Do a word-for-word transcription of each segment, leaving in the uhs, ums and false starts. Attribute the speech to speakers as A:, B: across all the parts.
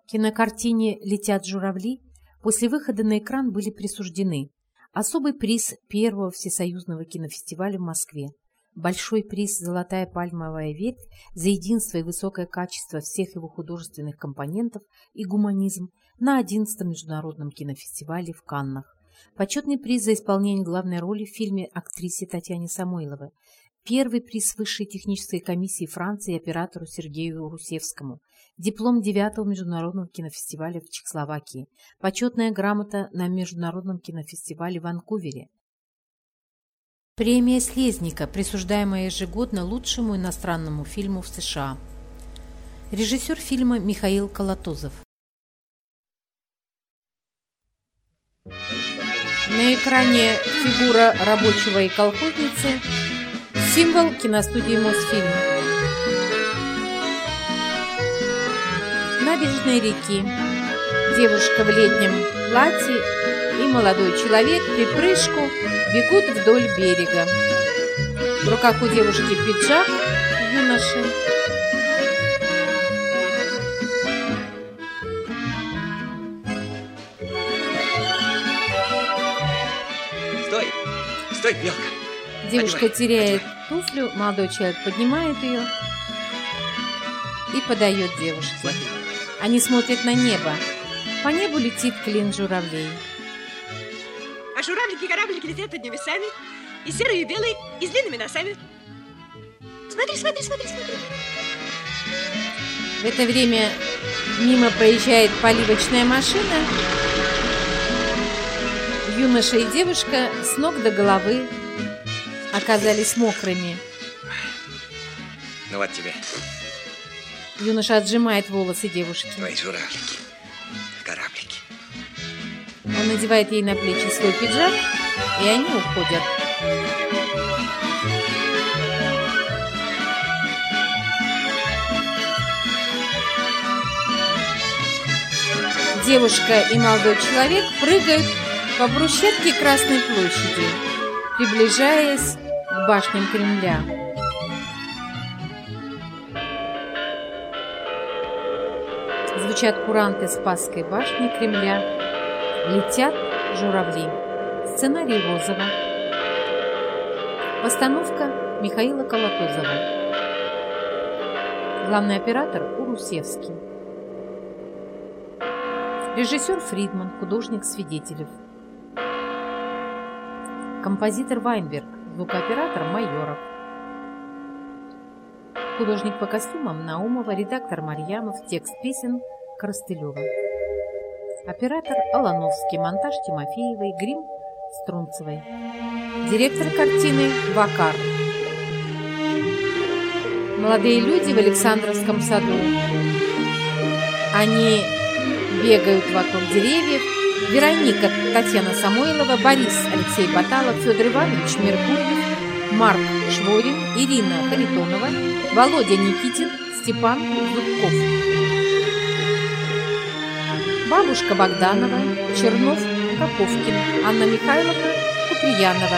A: Кинокартине «Летят журавли» после выхода на экран были присуждены особый приз первого всесоюзного кинофестиваля в Москве, большой приз «Золотая пальмовая ветвь» за единство и высокое качество всех его художественных компонентов и гуманизм на одиннадцатом международном кинофестивале в Каннах, почетный приз за исполнение главной роли в фильме актрисе Татьяне Самойловой, первый приз Высшей технической комиссии Франции оператору Сергею Русевскому, диплом девятого международного кинофестиваля в Чехословакии, почетная грамота на международном кинофестивале в Ванкувере. Премия Слезника, присуждаемая ежегодно лучшему иностранному фильму в США. Режиссер фильма Михаил Колотозов. На экране фигура рабочего и колхозницы, символ киностудии Мосфильм. Набережной реки. Девушка в летнем платье и молодой человек припрыжку бегут вдоль берега. В руках у девушки пиджак юноши.
B: Стой! Стой, белка!
A: Девушка
B: Поднимай,
A: теряет
B: поднимай.
A: туфлю, молодой человек поднимает ее и подает девушке.
B: Смотри.
A: Они смотрят на небо. По небу летит клин журавлей.
C: А журавлики-кораблики летят над небесами, и серые, и белые, и с длинными носами. Смотри, смотри, смотри, смотри.
A: В это время мимо проезжает поливочная машина. Юноша и девушка с ног до головы оказались мокрыми.
B: Ну вот тебе,
A: Юноша отжимает волосы девушки.
B: твои журавлики, кораблики.
A: Он надевает ей на плечи свой пиджак, и они уходят. Девушка и молодой человек прыгают по брусчатке Красной площади, приближаясь к башням Кремля. Звучат куранты Спасской башни Кремля. Летят журавли. Сценарий Розова. Постановка Михаила Колотозова. Главный оператор Урусевский. Режиссер Фридман, художник Свидетелев. Композитор Вайнберг, звукооператор Майоров. Художник по костюмам Наумова, редактор Марьямов, текст песен Коростылева. Оператор Алановский, монтаж Тимофеевой, грим Струнцевой. Директор картины Вакар. Молодые люди в Александровском саду. Они бегают вокруг деревьев. Вероника Татьяна Самойлова, Борис Алексей Баталов, Федор Иванович Меркурьев, Марк Шворин, Ирина Харитонова, Володя Никитин, Степан Зубков. Бабушка Богданова, Чернов Коковкин, Анна Михайловна Куприянова.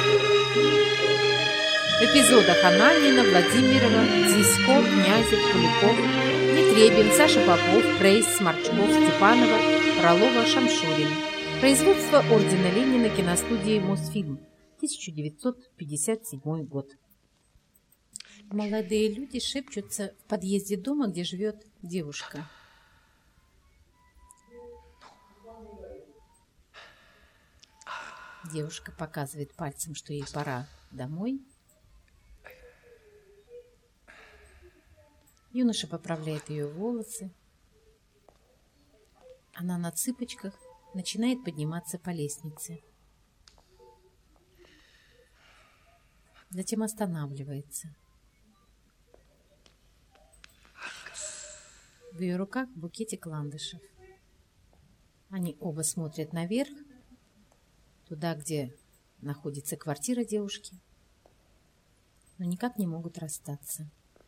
A: В эпизодах Ананина, Владимирова, Дзисько, Князев, Куликов, Нетребин, Саша Попов, Прейс, Сморчков, Степанова, Фролова, Шамшурин. Производство ордена Ленина, киностудии Мосфильм, тысяча девятьсот пятьдесят седьмой год. Молодые люди шепчутся в подъезде дома, где живет девушка. Девушка показывает пальцем, что ей пора домой. Юноша поправляет ее волосы. Она на цыпочках начинает подниматься по лестнице. Затем останавливается. В ее руках букетик ландышев. Они оба смотрят наверх, туда, где находится квартира девушки, но никак не могут расстаться.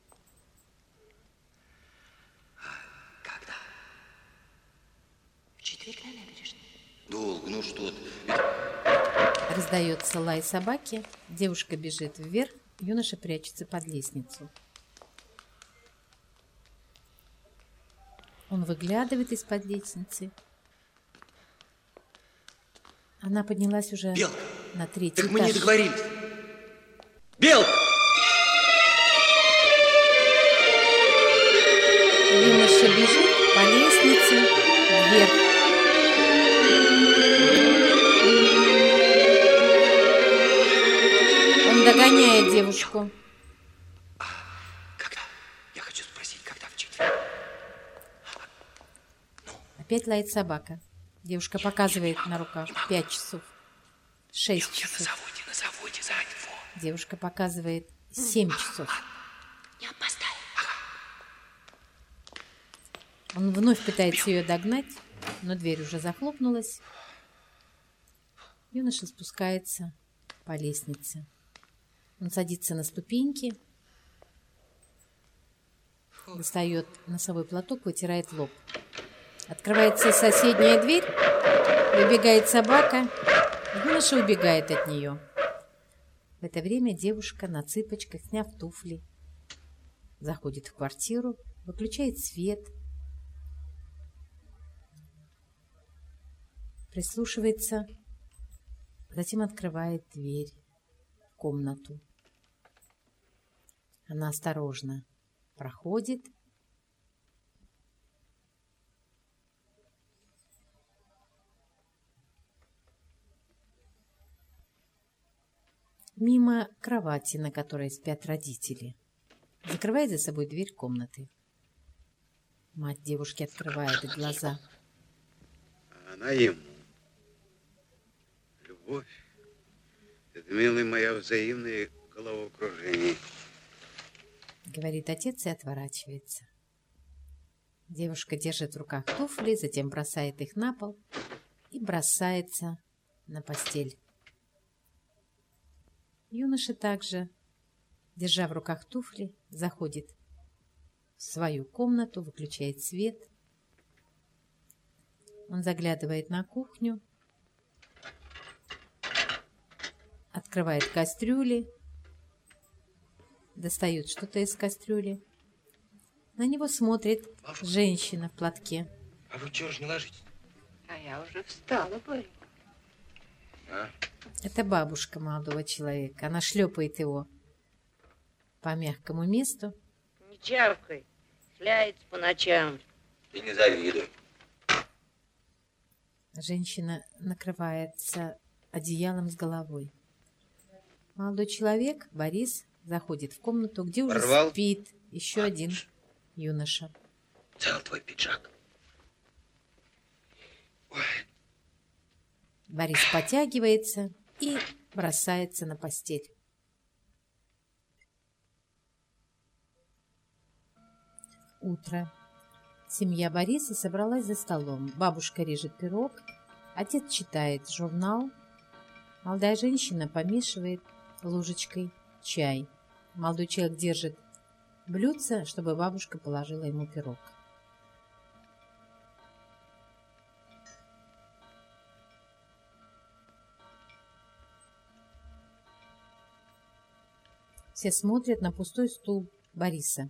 C: Когда? В четверг на набережной.
B: Долго, ну что ты.
A: Раздается лай собаки, девушка бежит вверх, юноша прячется под лестницу. Он выглядывает из-под лестницы. Она поднялась уже
B: Белка,
A: на третий
B: так
A: этаж.
B: мы не договорились. Белка!
A: Юноша бежит по лестнице вверх. Он догоняет девушку.
B: А когда? Я хочу спросить, когда в четверг? Ну?
A: Опять лает собака. Девушка
B: Нет,
A: показывает
B: нет, не
A: на
B: могу,
A: руках.
B: не могу.
A: Пять часов. Шесть
B: Белка,
A: часов.
B: на заводе, на заводе, за альфо.
A: Девушка показывает семь часов.
C: Не опоздай.
A: Он вновь пытается ее догнать, но дверь уже захлопнулась. Юноша спускается по лестнице. Он садится на ступеньки, достает носовой платок, вытирает лоб. Открывается соседняя дверь, выбегает собака, юноша убегает от нее. В это время девушка на цыпочках, сняв туфли, заходит в квартиру, выключает свет, прислушивается, затем открывает дверь в комнату. Она осторожно проходит. Мимо кровати, на которой спят родители. Закрывает за собой дверь комнаты. Мать девушки открывает глаза.
D: Она ему. Любовь. Это, милая моя, взаимное головокружение.
A: Говорит отец и отворачивается. Девушка держит в руках туфли, затем бросает их на пол и бросается на постель. Юноша также, держа в руках туфли, заходит в свою комнату, выключает свет. Он заглядывает на кухню, открывает кастрюли, достает что-то из кастрюли. На него смотрит женщина в платке.
B: А вы чего же не ложитесь?
C: А я уже встала, Боря.
B: А?
A: Это бабушка молодого человека. Она шлепает его по мягкому месту.
E: Не чавкай, шляется по ночам.
B: Ты не завидуй.
A: Женщина накрывается одеялом с головой. Молодой человек, Борис, заходит в комнату, где уже
B: Порвал?
A: спит еще один юноша.
B: Цел твой пиджак. Ой.
A: Борис потягивается и бросается на постель. Утро. Семья Бориса собралась за столом. Бабушка режет пирог, отец читает журнал, молодая женщина помешивает ложечкой чай. Молодой человек держит блюдце, чтобы бабушка положила ему пирог. Все смотрят на пустой стул Бориса.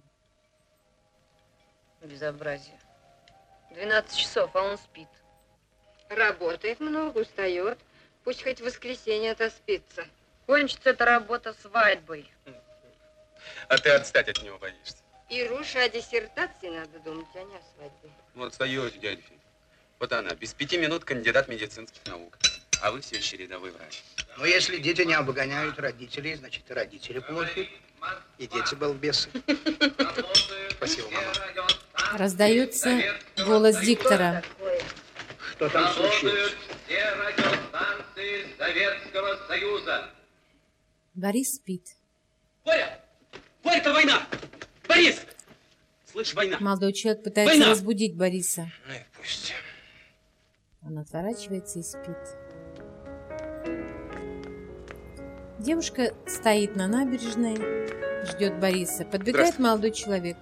E: Безобразие. Двенадцать часов, а он спит.
C: Работает много, устает. Пусть хоть в воскресенье отоспится.
E: Кончится эта работа свадьбой.
F: А ты отстать от него боишься.
C: Ируша, о диссертации надо думать, а не о свадьбе.
F: Ну, отстаете, дядя Федь. Вот она, без пяти минут кандидат медицинских наук. А вы все еще рядовой врач.
G: Но если дети не обгоняют родителей, значит и родители плохи, и дети балбесы. Спасибо, мама.
A: Раздается голос диктора.
G: Что там случилось?
H: Все радиостанции Советского Союза.
A: Борис спит.
H: Боря! Боря, это война! Борис! Слышь, война!
A: Молодой человек пытается
H: Война!
A: разбудить Бориса.
B: Ну и пусть.
A: Он отворачивается и спит. Девушка стоит на набережной, ждет Бориса. Подбегает молодой человек.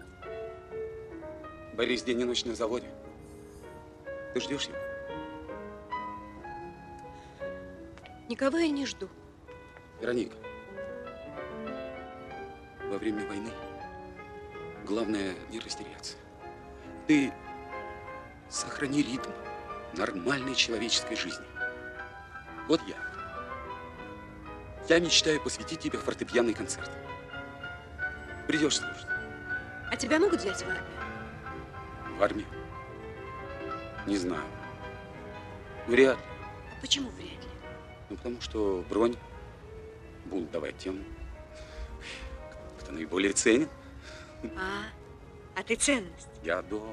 F: Борис день и ночь на заводе. Ты ждешь его?
C: Никого я не жду.
F: Вероника, во время войны главное не растеряться. Ты Сохрани ритм нормальной человеческой жизни. Вот я. Я мечтаю посвятить тебе фортепианный концерт. Придешь слушать.
C: А тебя могут взять в армию?
F: В армию? Не знаю. Вряд ли.
C: А почему вряд ли?
F: Ну, потому что бронь будут давать тем, кто наиболее ценен.
C: А, а ты ценность.
F: Я дома.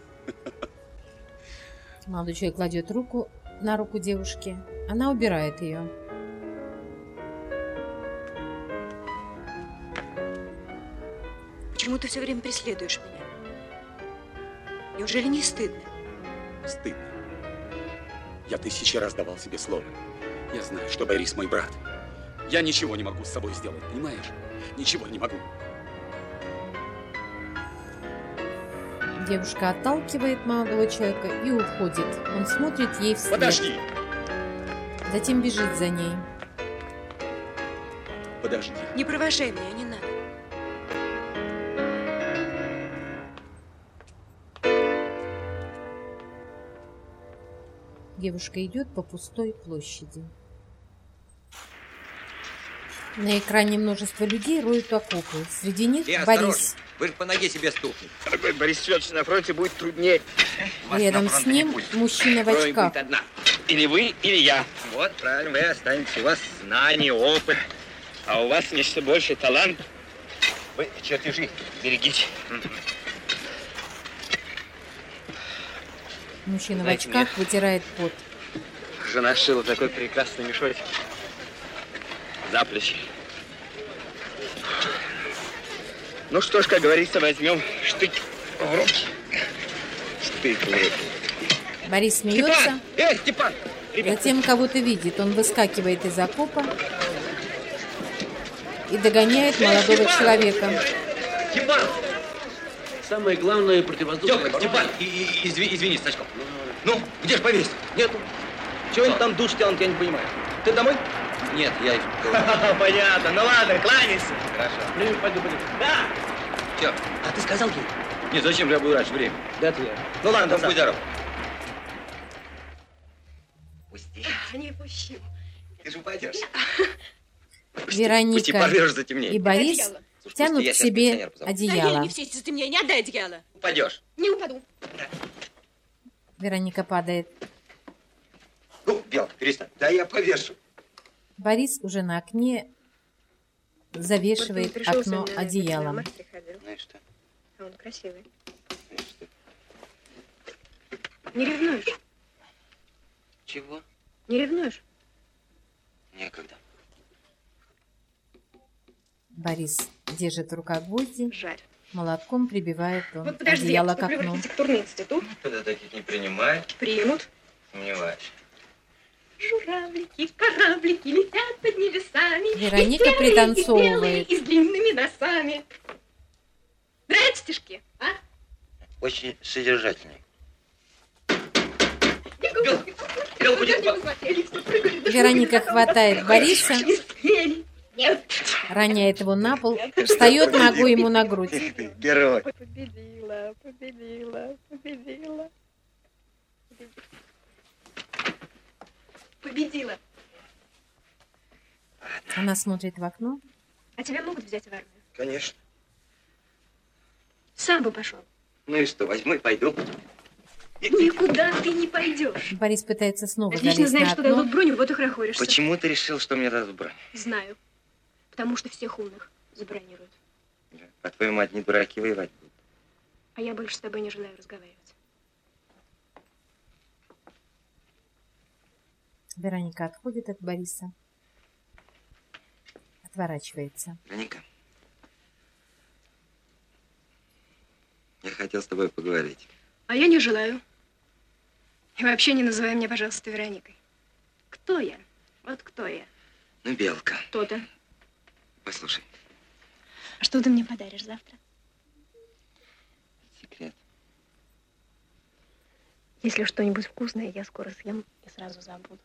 A: Молодой человек кладет руку на руку девушки. Она убирает ее.
C: Почему ты все время преследуешь меня? Неужели не стыдно?
F: Стыдно. Я тысячи раз давал себе слово. Я знаю, что Борис мой брат. Я ничего не могу с собой сделать, понимаешь? Ничего не могу.
A: Девушка отталкивает молодого человека и уходит. Он смотрит ей вслед.
F: Подожди!
A: Затем бежит за ней.
F: Подожди.
C: Не провожай меня, не надо.
A: Девушка идет по пустой площади. На экране множество людей роют окопы. Среди них
B: И
A: Борис.
B: Вы же по ноге себе стукнете.
G: Дорогой Борис Федорович, на фронте будет труднее.
A: Рядом с ним мужчина в
B: Кровь
A: очках.
B: будет одна.
G: Или вы, или я. Вот, правильно, вы останетесь. У вас знания, опыт. А у вас нечто большее, талант. Вы чертежи берегите.
A: Мужчина в
G: Знаете,
A: очках вытирает пот.
G: Жена шила такой прекрасный мешочек. За плечи. Ну что ж, как говорится, возьмем штык в руки. Штык в руки.
A: Борис смеется.
G: Степан! Эй, Степан! Ребят,
A: Затем кого-то видит. Он выскакивает из окопа и догоняет молодого человека.
G: Степан!
H: Самое главное противовоздушное.
B: Степа,
H: оборудование.
B: Степан, и, и, извини, извини, Стачков.
G: Ну,
B: Где ж повесить?
H: Нету. Чего они там душ тянут, я не понимаю. Ты домой?
B: Нет, я...
G: понятно. Ну ладно, кланяйся.
B: Хорошо.
H: Ну, пойду, пойду.
G: Да!
B: Все.
H: А ты сказал ей?
B: Нет, зачем же я буду раньше времени?
H: Да, ты я.
G: Ну ладно,
B: Будь здоров.
G: Пусти.
C: Не пущу.
G: Ты же упадешь. Пусти,
A: Вероника
G: пожрешь затемнее.
A: и Борис
C: Одеяло.
B: Слушай,
A: тянут
B: пусти, я
A: к
B: сейчас
A: себе
B: пенсионера позову.
A: одеяло.
C: Не все эти мне, не отдай одеяло.
B: Упадешь.
C: Не упаду.
A: Вероника падает.
B: Ну, Белка, перестань. Да я повешу.
A: Борис уже на окне завешивает окно одеялом.
B: Знаешь что?
C: А он красивый.
B: Знаешь что?
C: Не ревнуешь?
B: Чего?
C: Не ревнуешь?
B: Некогда.
A: Борис держит в руках гвозди,
C: Жаль.
A: молотком прибивает он
C: Вот подожди,
A: одеяло
C: я
A: к
C: поступлю в
A: окну.
C: архитектурный институт.
B: Когда таких не принимают,
C: Примут.
B: сомневаюсь.
C: Журавлики, кораблики летят под небесами.
A: Вероника
C: И белые,
A: пританцовывает.
C: И, белые, и с длинными носами. Нравятся стишки, а?
B: Очень содержательный.
A: Вероника хватает Бориса,
C: Нет.
A: роняет его на пол, встает ногой ему на грудь.
G: Герой.
C: Победила, победила, победила. Победила.
A: Она смотрит в окно.
C: А тебя могут взять в армию?
B: Конечно.
C: Сам бы пошел.
B: Ну и что, возьму и пойду.
C: Никуда ты не пойдешь.
A: Борис пытается снова
C: Отлично
A: залезть
C: знаешь,
A: на
C: что дадут
A: окно.
C: броню, вот и хорохоришься.
B: Почему ты решил, что мне дадут бронь?
C: Знаю. Потому что всех умных забронируют.
B: По-твоему, одни дураки воевать будут.
C: А я больше с тобой не желаю разговаривать.
A: Вероника отходит от Бориса. Отворачивается.
B: Вероника, я хотел с тобой поговорить.
C: А я не желаю. И вообще не называй меня, пожалуйста, Вероникой. Кто я? Вот кто я?
B: Ну, Белка,
C: Кто-то.
B: послушай,
C: А что ты мне подаришь завтра?
B: секрет.
C: Если что-нибудь вкусное, я скоро съем и сразу забуду.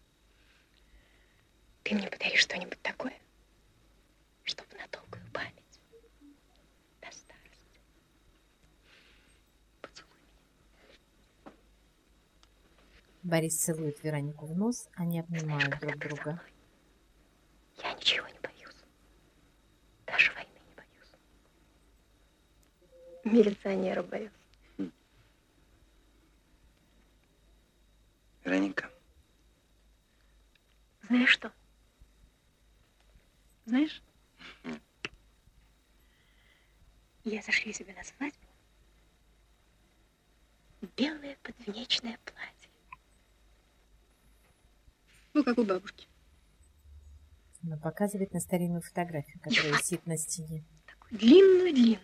C: Ты мне подаришь что-нибудь такое, чтобы на долгую память. До старости. Поцелуй меня.
A: Борис целует Веронику в нос, они обнимают друг друга.
E: Я ничего не боюсь. Даже войны не боюсь. Милиционера боюсь.
B: Вероника.
C: Знаешь что? Знаешь?
B: Мгм.
C: Я зашью себе на свадьбу белое подвенечное платье. Ну, как у бабушки.
A: Она показывает на старинную фотографию, которая висит на стене.
C: Длинную-длинную.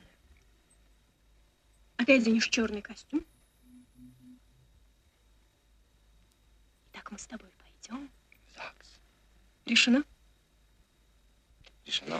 C: Опять оденешь черный костюм. Так мы с тобой пойдем.
B: ЗАГС.
C: Решено?
B: Решено.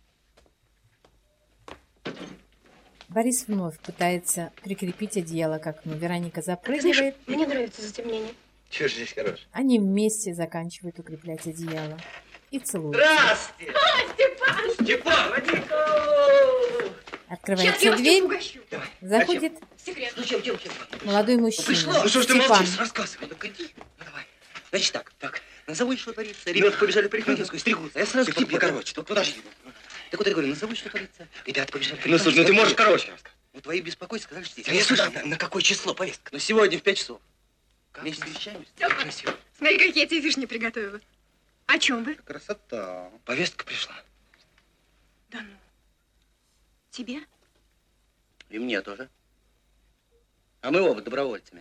A: Борис вновь пытается прикрепить одеяло к окну. Вероника запрыгивает.
C: Мне нравится затемнение.
B: Чего же здесь хорош?
A: Они вместе заканчивают укреплять одеяло и целуют.
B: Здравствуйте!
C: Степан!
B: Степан!
A: Открывается дверь,
B: Давай.
A: заходит
C: Секрет.
B: Ну, чем, чем, чем?
A: молодой мужчина.
B: Пришло. Ну, что ж ты
A: Степан.
B: молчишь? Рассказывай. Ну, годи. Ну, давай. Значит так, так. Назову, что творится. Ребята побежали в парикмахерскую, стригутся. Я сразу к тебе. Покороче. Тут подожди. Так вот я говорю, назову, что творится. Ребята побежали в парикмахерскую. Ну, слушай, ну ты можешь короче рассказать. Ну, твои беспокойства сказали, что здесь. А я слышал, на, на какое число повестка? Ну, сегодня в пять часов. Вместе встречаемся.
C: Степа, смотри, какие я тебе вишни приготовила. О чем вы?
B: Красота. Повестка пришла.
C: Да ну. Тебе?
B: И мне тоже. А мы оба добровольцами.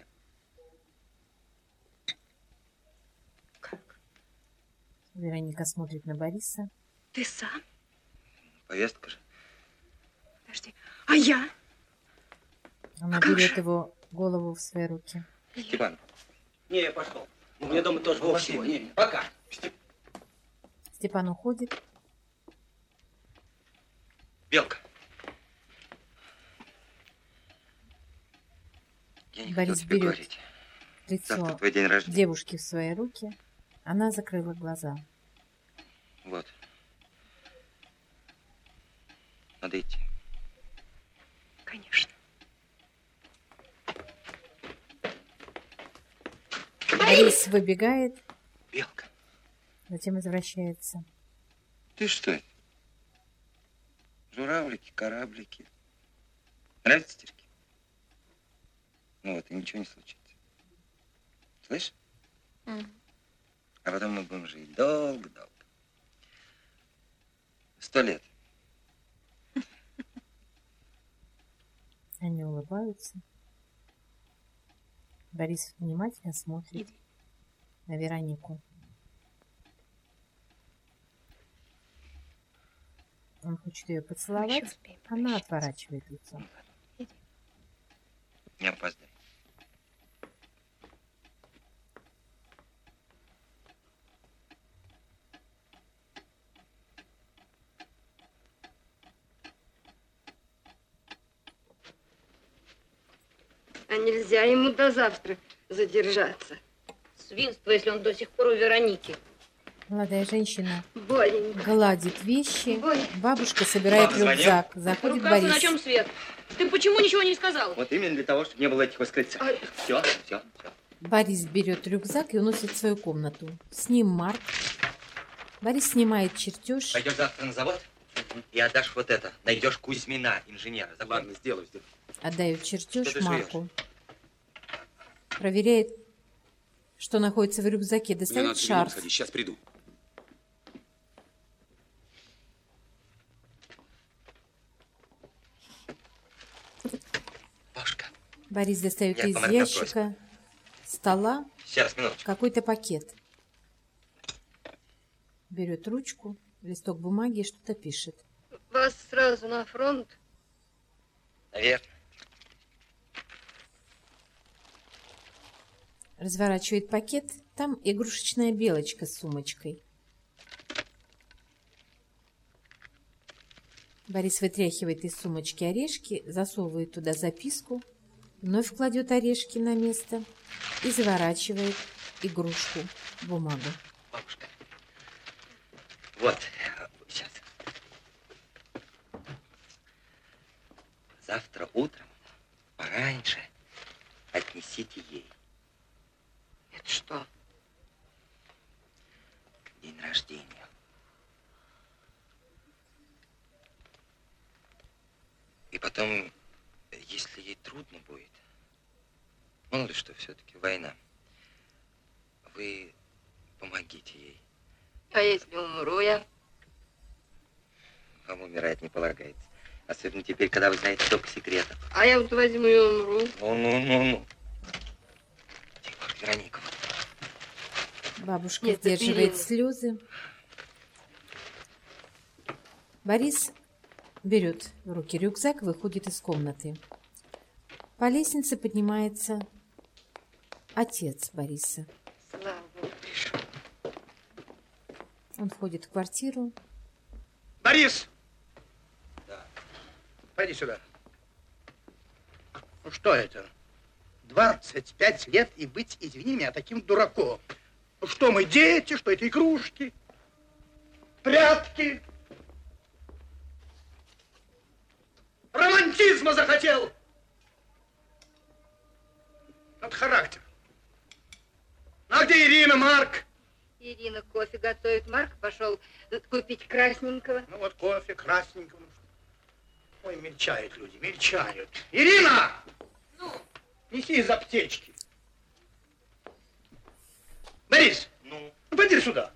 C: Как?
A: Вероника смотрит на Бориса.
C: Ты сам?
B: Повестка же.
C: Подожди. А я?
A: Она
C: А как
A: берет
C: же?
A: его голову в свои руки.
B: Степан.
H: Не, я пошел. У меня дома тоже
B: Вовсе
H: всего.
B: не.
H: Не, не. Пока.
A: Степан уходит.
B: Белка. Я не
A: Борис
B: хотел тебе
A: берет
B: говорить. Завтра
A: лицо
B: твой день рождения.
A: девушки в свои руки. Она закрыла глаза.
B: Вот. Надо идти.
C: Конечно.
A: Борис выбегает,
B: Белка.
A: затем возвращается.
D: Ты что? Журавлики, кораблики. Нравятся стишки? Ну вот, и ничего не случится. Слышь?
E: Мгм.
D: А потом мы будем жить долго-долго. Сто лет.
A: Они улыбаются. Борис внимательно смотрит
C: Иди.
A: на Веронику. Он хочет ее
C: Мы еще
A: поцеловать,
C: успеем
A: она
C: попрощаться.
A: отворачивает лицо.
D: Не опоздай.
E: А нельзя ему до завтра задержаться. Свинство, если он до сих пор у Вероники.
A: Молодая женщина
E: Боленько.
A: гладит вещи.
E: Ой.
A: Бабушка собирает
B: Папа звонил?
A: рюкзак. Заходит
E: Ругаться, на
A: Борис.
E: чем свет? Ты почему ничего не сказал?
B: Вот именно для того, чтобы не было этих восклицаний.
E: Ай.
B: Все, все, все.
A: Борис берет рюкзак и уносит в свою комнату. С ним Марк. Борис снимает чертеж.
G: Пойдешь завтра на завод и отдашь вот это. Найдешь Кузьмина, инженера. Запомни.
F: Ладно, сделаю, сделаю.
A: Отдает чертеж
G: Что ты
A: Марку. Проверяет, что находится в рюкзаке.
F: Мне
A: Достает
F: надо
A: шарф.
F: сходить, сейчас приду.
G: Бабушка,
A: Борис достает
G: Я
A: из
G: помогу,
A: ящика стола
G: сейчас, минуточку.
A: какой-то пакет. Берет ручку, листок бумаги и что-то пишет.
E: Вас сразу на фронт.
G: Наверное.
A: Разворачивает пакет. Там игрушечная белочка с сумочкой. Борис вытряхивает из сумочки орешки, засовывает туда записку, вновь кладет орешки на место и заворачивает игрушку в бумагу.
G: Бабушка. Вот, сейчас. Завтра утром пораньше отнесите ей.
E: Это что?
D: День рождения. И потом, если ей трудно будет, мало ли что, все-таки война, вы помогите ей.
E: А если умру я?
D: Вам умирать не полагается. Особенно теперь, когда вы знаете столько секретов.
E: А я вот возьму и умру.
D: Ну, ну, ну, ну. Тихо, Вероника.
A: Бабушка
E: Нет,
A: сдерживает
E: это
A: слезы. Борис берет в руки рюкзак, выходит из комнаты. По лестнице поднимается отец Бориса.
E: Слава Богу, пришел.
A: Он входит в квартиру.
I: Борис!
D: Да.
I: Пойди сюда. Ну что это? двадцать пять лет и быть, извини меня, таким дураком. Ну что мы, дети, что это игрушки? Прятки? Романтизма захотел! Вот характер. А где Ирина, Марк?
E: Ирина кофе готовит. Марк пошел купить красненького.
I: Ну вот кофе, красненького. Ой, мельчают люди, мельчают. Ирина!
E: Ну?
I: Неси из аптечки. Борис!
D: Ну?
I: Ну, пойди сюда.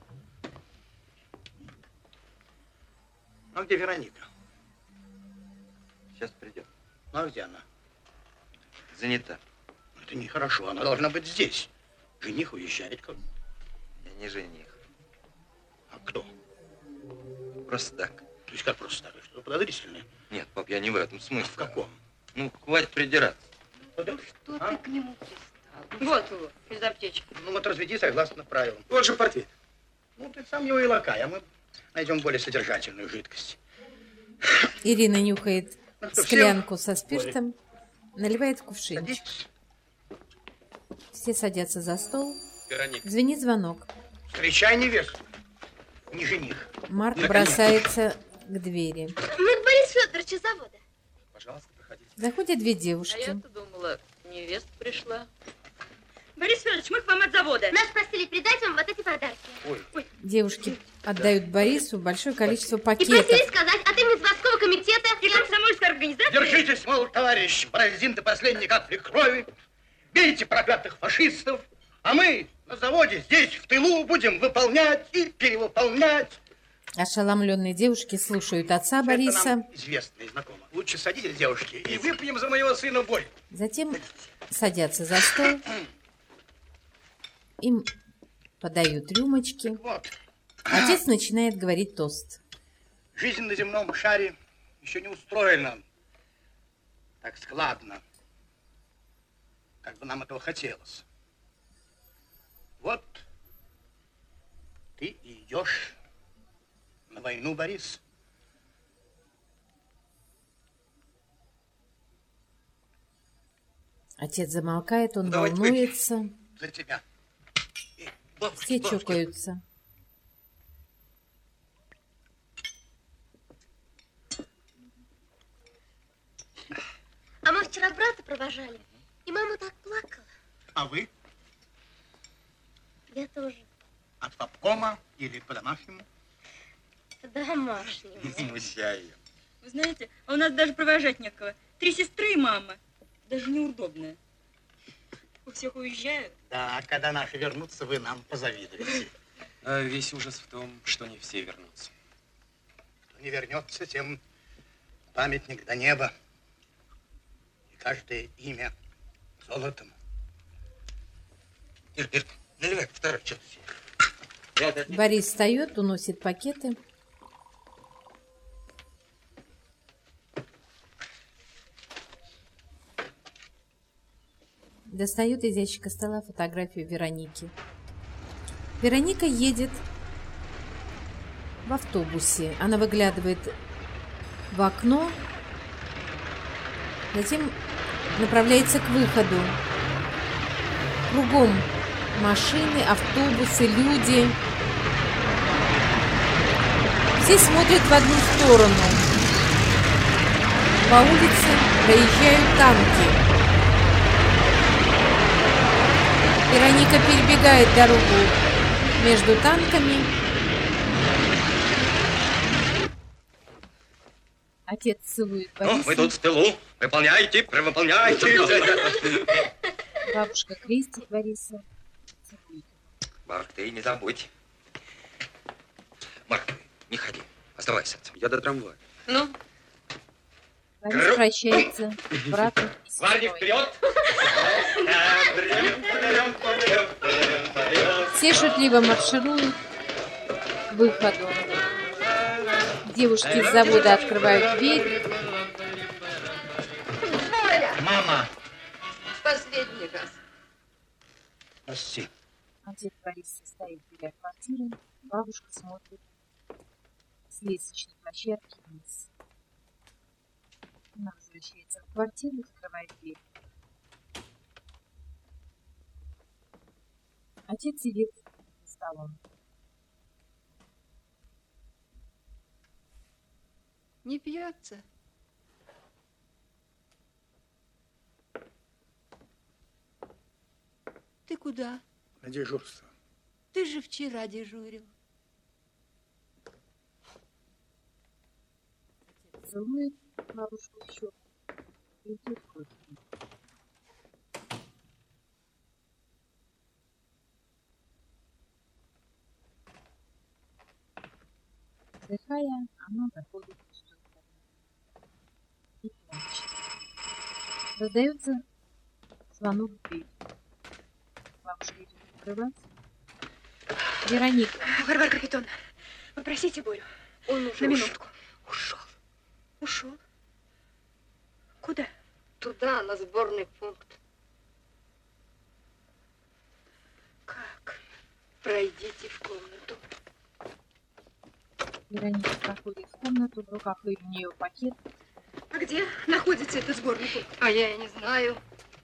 I: А где Вероника?
D: Сейчас придет.
I: Ну, а где она?
D: Занята.
I: Это нехорошо, она должна быть здесь. Жених уезжает как...
D: Я не жених.
I: А кто?
D: Просто так.
I: То есть как просто так? Что-то подозрительное?
D: Нет, пап, я не в этом смысле.
I: В каком?
D: Ну, хватит придираться.
E: Что
I: А?
E: ты к нему пристал? Вот его, из аптечки.
I: Ну вот разведи согласно правилам. Вот же портвейн. Ну, ты сам его и лакай, а мы найдем более содержательную жидкость.
A: Ирина нюхает
I: Ну что,
A: склянку
I: всем?
A: со спиртом, наливает в кувшинчик.
I: Садись.
A: Все садятся за стол.
F: Вероника.
A: Звенит звонок.
I: Встречай невесту. Не жених.
A: Марк
I: Наконец.
A: бросается к двери.
C: Мы к Борису Федоровичу завода.
I: Пожалуйста, проходите.
A: Заходят две
E: А
A: девушки.
E: я-то думала, невеста пришла.
C: Борис Федорович, мы к вам от завода. Нас просили передать вам вот эти подарки.
I: Ой.
A: Девушки отдают Борису большое количество
C: И
A: пакетов.
C: просили сказать от имени заводского комитета и комсомольской организации.
I: Держитесь, мол, товарищ, бразин до последней капли крови. Бейте проклятых фашистов. А мы на заводе здесь, в тылу, будем выполнять и перевыполнять.
A: Ошеломленные девушки слушают отца
I: Это
A: Бориса.
I: нам известно и знакомо. Лучше садитесь, девушки, и выпьем за моего сына бой.
A: Затем садятся за стол. Им подают рюмочки.
I: Вот.
A: Отец начинает говорить тост.
I: Жизнь на земном шаре еще не устроена так складно, как бы нам этого хотелось. Вот ты и идешь на войну, Борис.
A: Отец замолкает, он
I: Давайте
A: волнуется.
I: За тебя. И, бабушки,
A: Все
I: бабушки.
A: чокаются.
C: А мы вчера брата провожали, и мама так плакала.
I: А вы?
C: Я тоже.
I: От фабкома или по-домашнему?
C: Домашнему.
D: Смущай ее.
J: Вы знаете, а у нас даже провожать некого. Три сестры и мама. Даже неудобно. У всех уезжают.
I: Да, когда наши вернутся, вы нам позавидуете.
F: А весь ужас в том, что не все вернутся.
I: Кто не вернется, тем памятник до неба. И каждое имя золотом.
D: Ир, Ир, наливай второй, что ты себе. Да, да, да.
A: Борис встает, уносит пакеты. Достает из ящика стола фотографию Вероники. Вероника едет в автобусе. Она выглядывает в окно, затем направляется к выходу. Кругом машины, автобусы, люди. Все смотрят в одну сторону. По улице проезжают танки. Вероника Вероника перебегает дорогу между танками. Отец целует Бориса.
G: Ну, вы тут в тылу. Выполняйте, выполняйте.
A: Бабушка крестит Бориса.
G: Марк, ты не забудь. Марк, не ходи. Оставайся. Я до трамвая.
E: Ну?
A: Борис прощается с братом и
G: Парни,
A: сестрой.
G: вперед!
A: Все шутливо маршируют к выходу. Девушки из завода открывают дверь.
I: Мама!
E: Последний раз.
I: Прости.
A: Отец Бориса стоит перед квартирой. Бабушка смотрит с лестничной площадки вниз. Она возвращается в квартиру и закрывает дверь. Отец сидит за столом.
E: Не пьется. Ты куда?
I: На дежурство.
E: Ты же вчера дежурил.
A: Целует бабушку в щеку и идет к выходу. Вздыхая, она заходит в пустую комнату и плачет. Раздается звонок в дверь. Бабушка идет открывать. Вероника.
C: Варвара Капитон, попросите Борю.
E: Он уже
C: На
E: ушел.
C: минутку. Ушел. Ушел? Куда?
E: Туда, на сборный пункт.
C: Как?
E: Пройдите в комнату.
A: Вероника проходит в комнату, в руках у нее пакет.
C: А где находится этот сборный пункт?
E: А я и не знаю.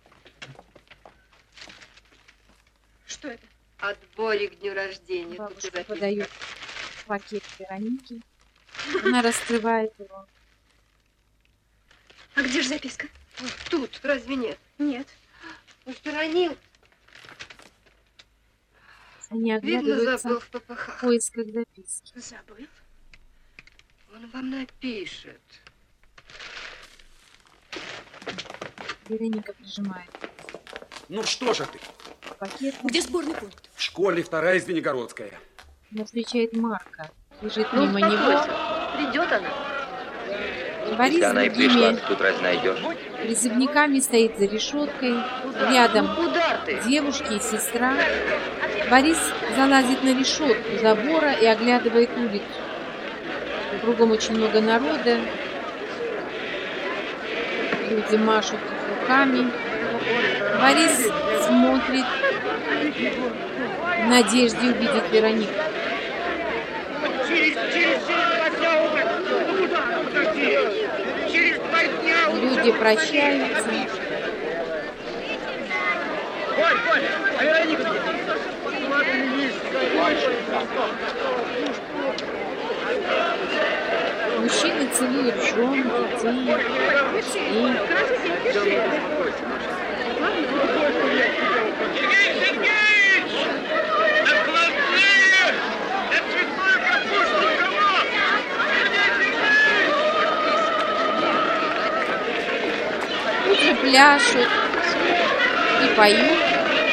C: Что это?
E: Отборе к дню рождения. Тут и
A: Бабушка
E: записка.
A: подает пакет Веронике. Она раскрывает его.
C: А где же записка?
E: Вот тут, разве нет?
C: Нет.
E: Устранил.
A: Они
E: Видно,
A: оглядываются
E: забыл в
A: в
E: ППХ.
A: поисках записки.
C: Забыл.
E: Он вам напишет.
A: Вероника прижимает
F: Ну что же ты?
A: пакет.
C: Где сборный пункт?
F: В школе вторая Звенигородская.
A: Она встречает Марка. Бежит
E: Ну,
A: мимо него.
E: успокойся. Придет она.
A: Борис
D: Если
A: с
D: она и пришла,
A: другими
D: тут раз найдешь.
A: призывниками стоит за решеткой.
E: Куда?
A: Рядом
E: Ну, куда ты?
A: девушки и сестра. Борис залазит на решетку забора и оглядывает улицу. Кругом очень много народа. Люди машут руками. Борис смотрит в надежде увидеть Веронику.
I: Через, через, через два дня умрет. Ну куда? Подожди. Через два дня умрет.
A: Люди прощаются.
I: Коль, Коль, а Вероника где?
A: Мужчины целуют жен, детей, детей.
I: Сергей Сергеевич! Накладные! Это цветную капусту кого? Сергей Сергеевич!
A: Тут же пляшут и поют.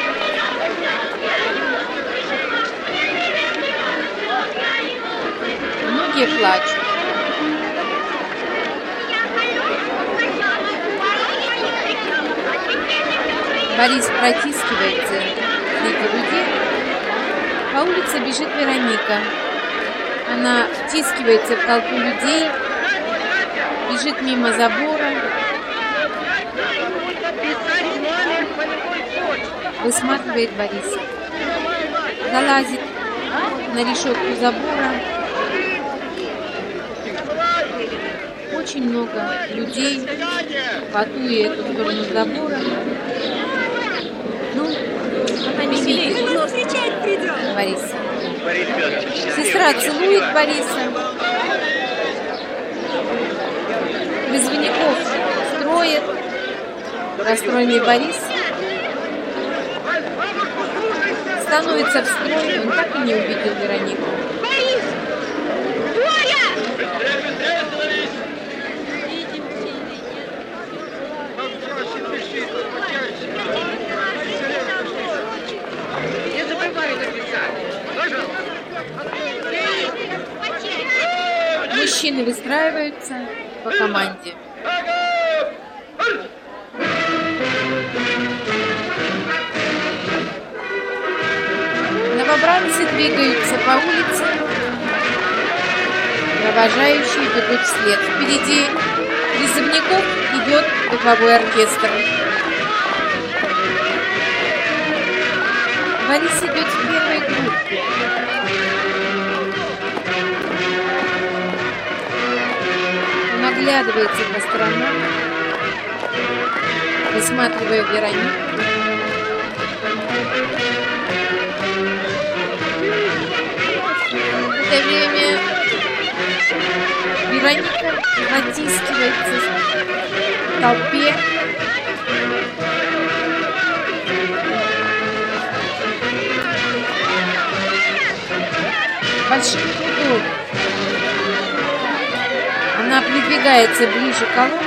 A: Многие плачут. Борис протискивается среди людей. По улице бежит Вероника. Она втискивается в толпу людей, бежит мимо забора, высматривает Бориса. Залазит на решетку забора. Очень много людей по ту и эту сторону забора. Ну, она не видит
C: встречать придет.
A: Бориса. Сестра целует Бориса. Призывников строит. Расстроенный Борис становится в строй, он так и не увидел Веронику.
C: Борис! Боря!
B: Не забывай написать.
A: Мужчины выстраиваются по команде. Новобранцы двигаются по улице, провожающие бегут вслед. Впереди призывников идет духовой оркестр. Борис идет в первой группе. Он оглядывается по сторонам, высматривая Веронику. В это время Вероника натискивается в толпе. Большим трудом она придвигается ближе к колодцу.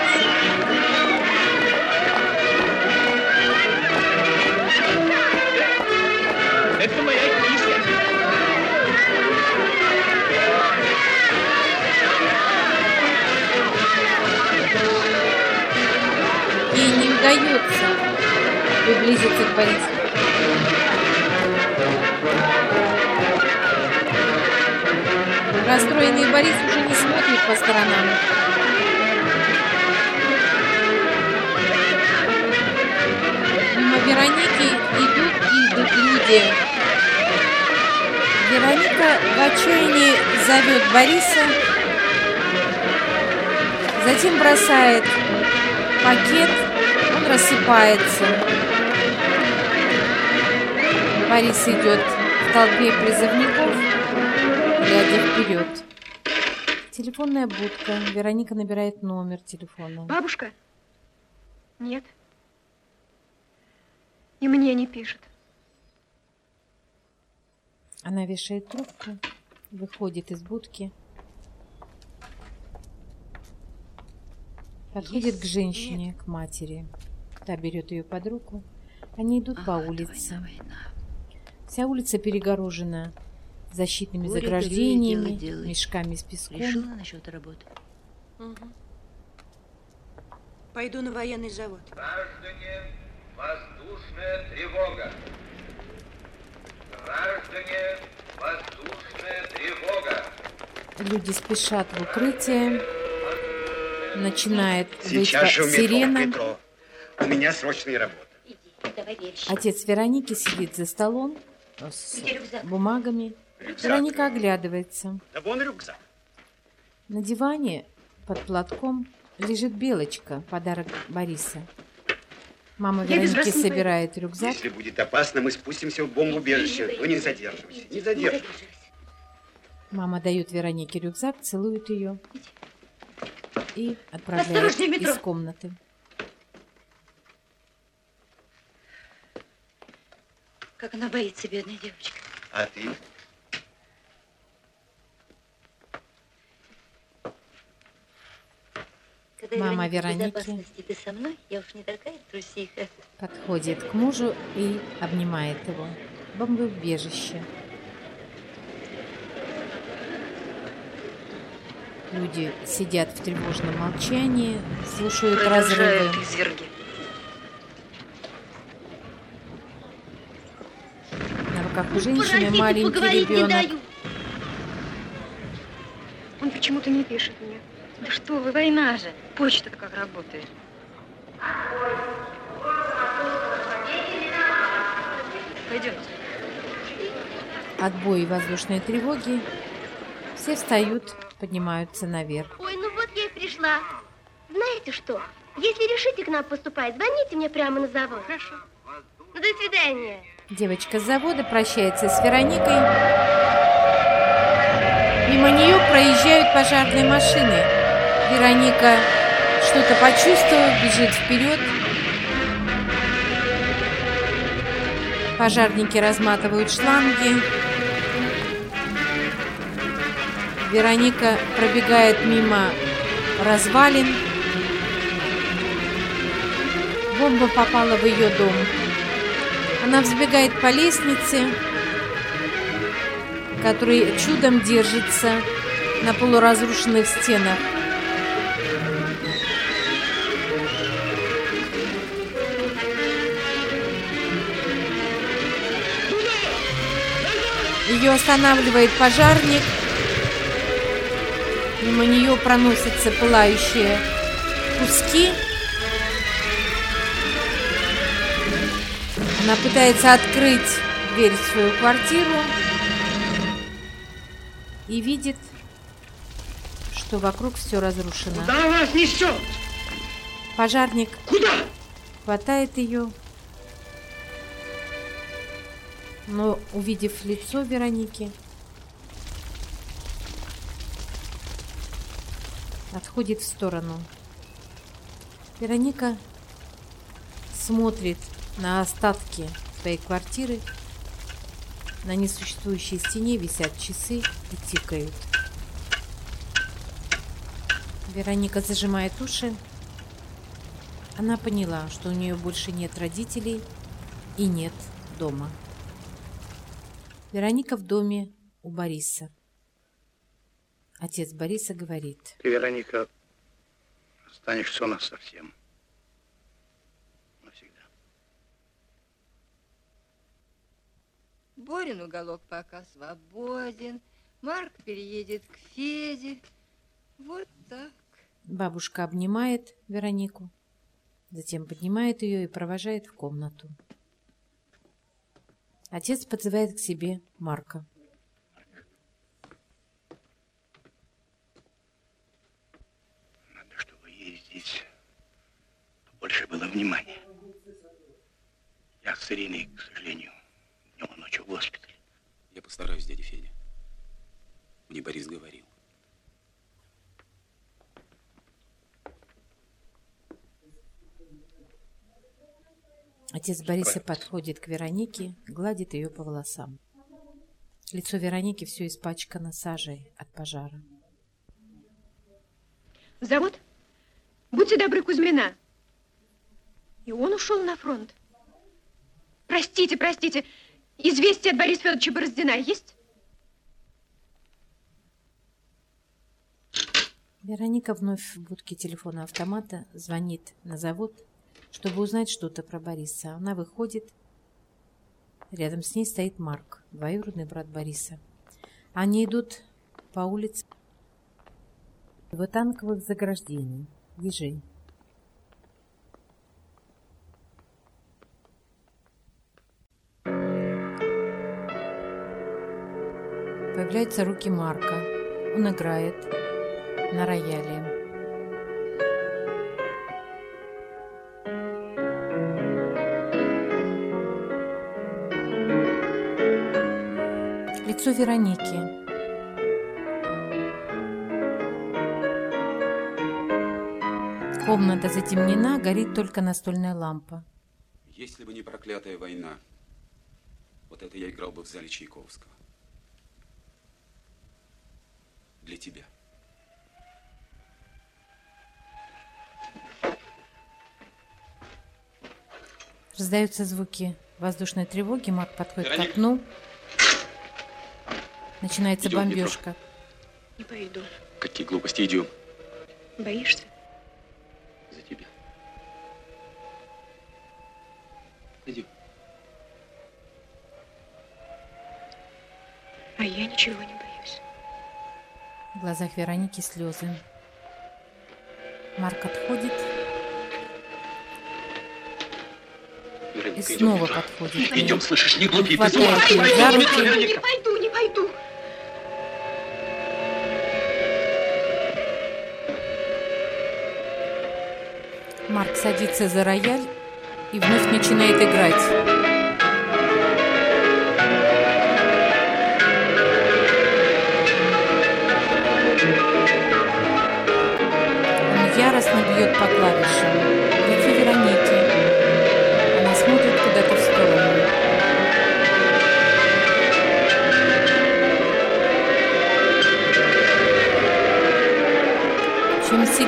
G: Это моя книжка.
A: Ей не удается приблизиться к Борису. Расстроенный Борис уже не смотрит по сторонам. Мимо Вероники идут и идут люди. Вероника в отчаянии зовет Бориса, затем бросает пакет, он рассыпается. Борис идет в толпе призывников, глядя вперед. Телефонная будка. Вероника набирает номер телефона.
C: Бабушка? Нет. И мне не пишет.
A: Она вешает трубку, выходит из будки, подходит к женщине, нет. К матери. Та берет ее под руку. Они идут а, по улице. Война, война. Вся улица перегорожена защитными Горе, заграждениями, дело мешками с песком.
E: Решила насчет работы?
C: Угу. Пойду на военный завод.
G: Граждане, воздушная тревога. Граждане, воздушная тревога.
A: Люди спешат в укрытие. Начинает
I: Сейчас же в метро,
A: сирена.
I: Петро. У меня срочные работы.
A: Отец Вероники сидит за столом с бумагами.
I: Рюкзак.
A: Вероника оглядывается.
I: Да вон рюкзак.
A: На диване под платком лежит Белочка, подарок Бориса. Мама
C: Я
A: Вероники собирает рюкзак.
I: Если будет опасно, мы спустимся в бомбоубежище. Вы не задерживайся, не задерживайся.
A: Мама дает Веронике рюкзак, целует ее и отправляет из комнаты.
E: Как она боится, бедная девочка.
I: А ты?
E: Когда
A: Мама
E: Вероника
A: Вероники
E: в безопасности, ты со мной, я уж не такая трусиха.
A: подходит к мужу и обнимает его. Бомбоубежище. Люди сидят в тревожном молчании, слушают разрывы.
E: Изверги.
A: На руках у женщины маленький ребенок.
C: Он почему-то не пишет мне.
E: Да что вы, война же. Почта-то как работает. Пойдемте.
A: Отбой воздушной тревоги. Все встают, поднимаются наверх.
K: Ой, ну вот я и пришла. Знаете что? Если решите к нам поступать, звоните мне прямо на завод.
C: Хорошо.
K: Ну, до свидания.
A: Девочка с завода прощается с Вероникой. Мимо нее проезжают пожарные машины. Вероника, что-то почувствовав, бежит вперед. Пожарники разматывают шланги. Вероника пробегает мимо развалин. Бомба попала в ее дом. Она взбегает по лестнице, который чудом держится на полуразрушенных стенах. Ее останавливает пожарник. Мимо нее проносятся пылающие куски. Она пытается открыть дверь в свою квартиру и видит, что вокруг все разрушено.
I: Куда вас несет?
A: Пожарник
I: Куда?
A: Хватает ее, но, увидев лицо Вероники, отходит в сторону. Вероника смотрит на остатки своей квартиры. На несуществующей стене висят часы и тикают. Вероника зажимает уши. Она поняла, что у нее больше нет родителей и нет дома. Вероника в доме у Бориса. Отец Бориса говорит:
I: Ты, Вероника, останешься у нас совсем. Навсегда.
E: Борин уголок пока свободен. Марк переедет к Феде. Вот так.
A: Бабушка обнимает Веронику, затем поднимает ее и провожает в комнату. Отец подзывает к себе Марка.
I: Надо, чтобы ей здесь побольше было внимания. Я с Ириной, к сожалению, днем и ночью в госпитале.
F: Я постараюсь, дядя Федя. Мне Борис говорил.
A: Отец Бориса подходит к Веронике, гладит ее по волосам. Лицо Вероники все испачкано сажей от пожара.
C: Завод? Будьте добры, Кузьмина. И он ушел на фронт. Простите, простите. Известие от Бориса Федоровича Бороздина есть?
A: Вероника вновь в будке телефона автомата звонит на завод, чтобы узнать что-то про Бориса. Она выходит. Рядом с ней стоит Марк, двоюродный брат Бориса. Они идут по улице в танковых заграждений, ежей. Появляются руки Марка. Он играет на рояле. Лицо Вероники. Комната затемнена, горит только настольная лампа.
F: Если бы не проклятая война, вот это я играл бы в зале Чайковского. Для тебя.
A: Раздаются звуки воздушной тревоги. Марк подходит
F: Вероника.
A: к окну. Начинается
F: Идем,
A: бомбежка.
C: Не пойду.
F: Какие глупости, идем.
C: Боишься?
F: За тебя. Идем.
C: А я ничего не боюсь.
A: В глазах Вероники слезы. Марк отходит
F: Вероника,
A: и
F: идем,
A: снова
F: идем.
A: подходит к ней.
F: Идем, слышишь, не глупи. Ты
A: Хватает
F: слышишь?
A: ее за руки.
C: Не пойду, не пойду.
A: Марк садится за рояль и вновь начинает играть. Он яростно бьет по клавишам. Лицо Вероники. Она смотрит куда-то в сторону.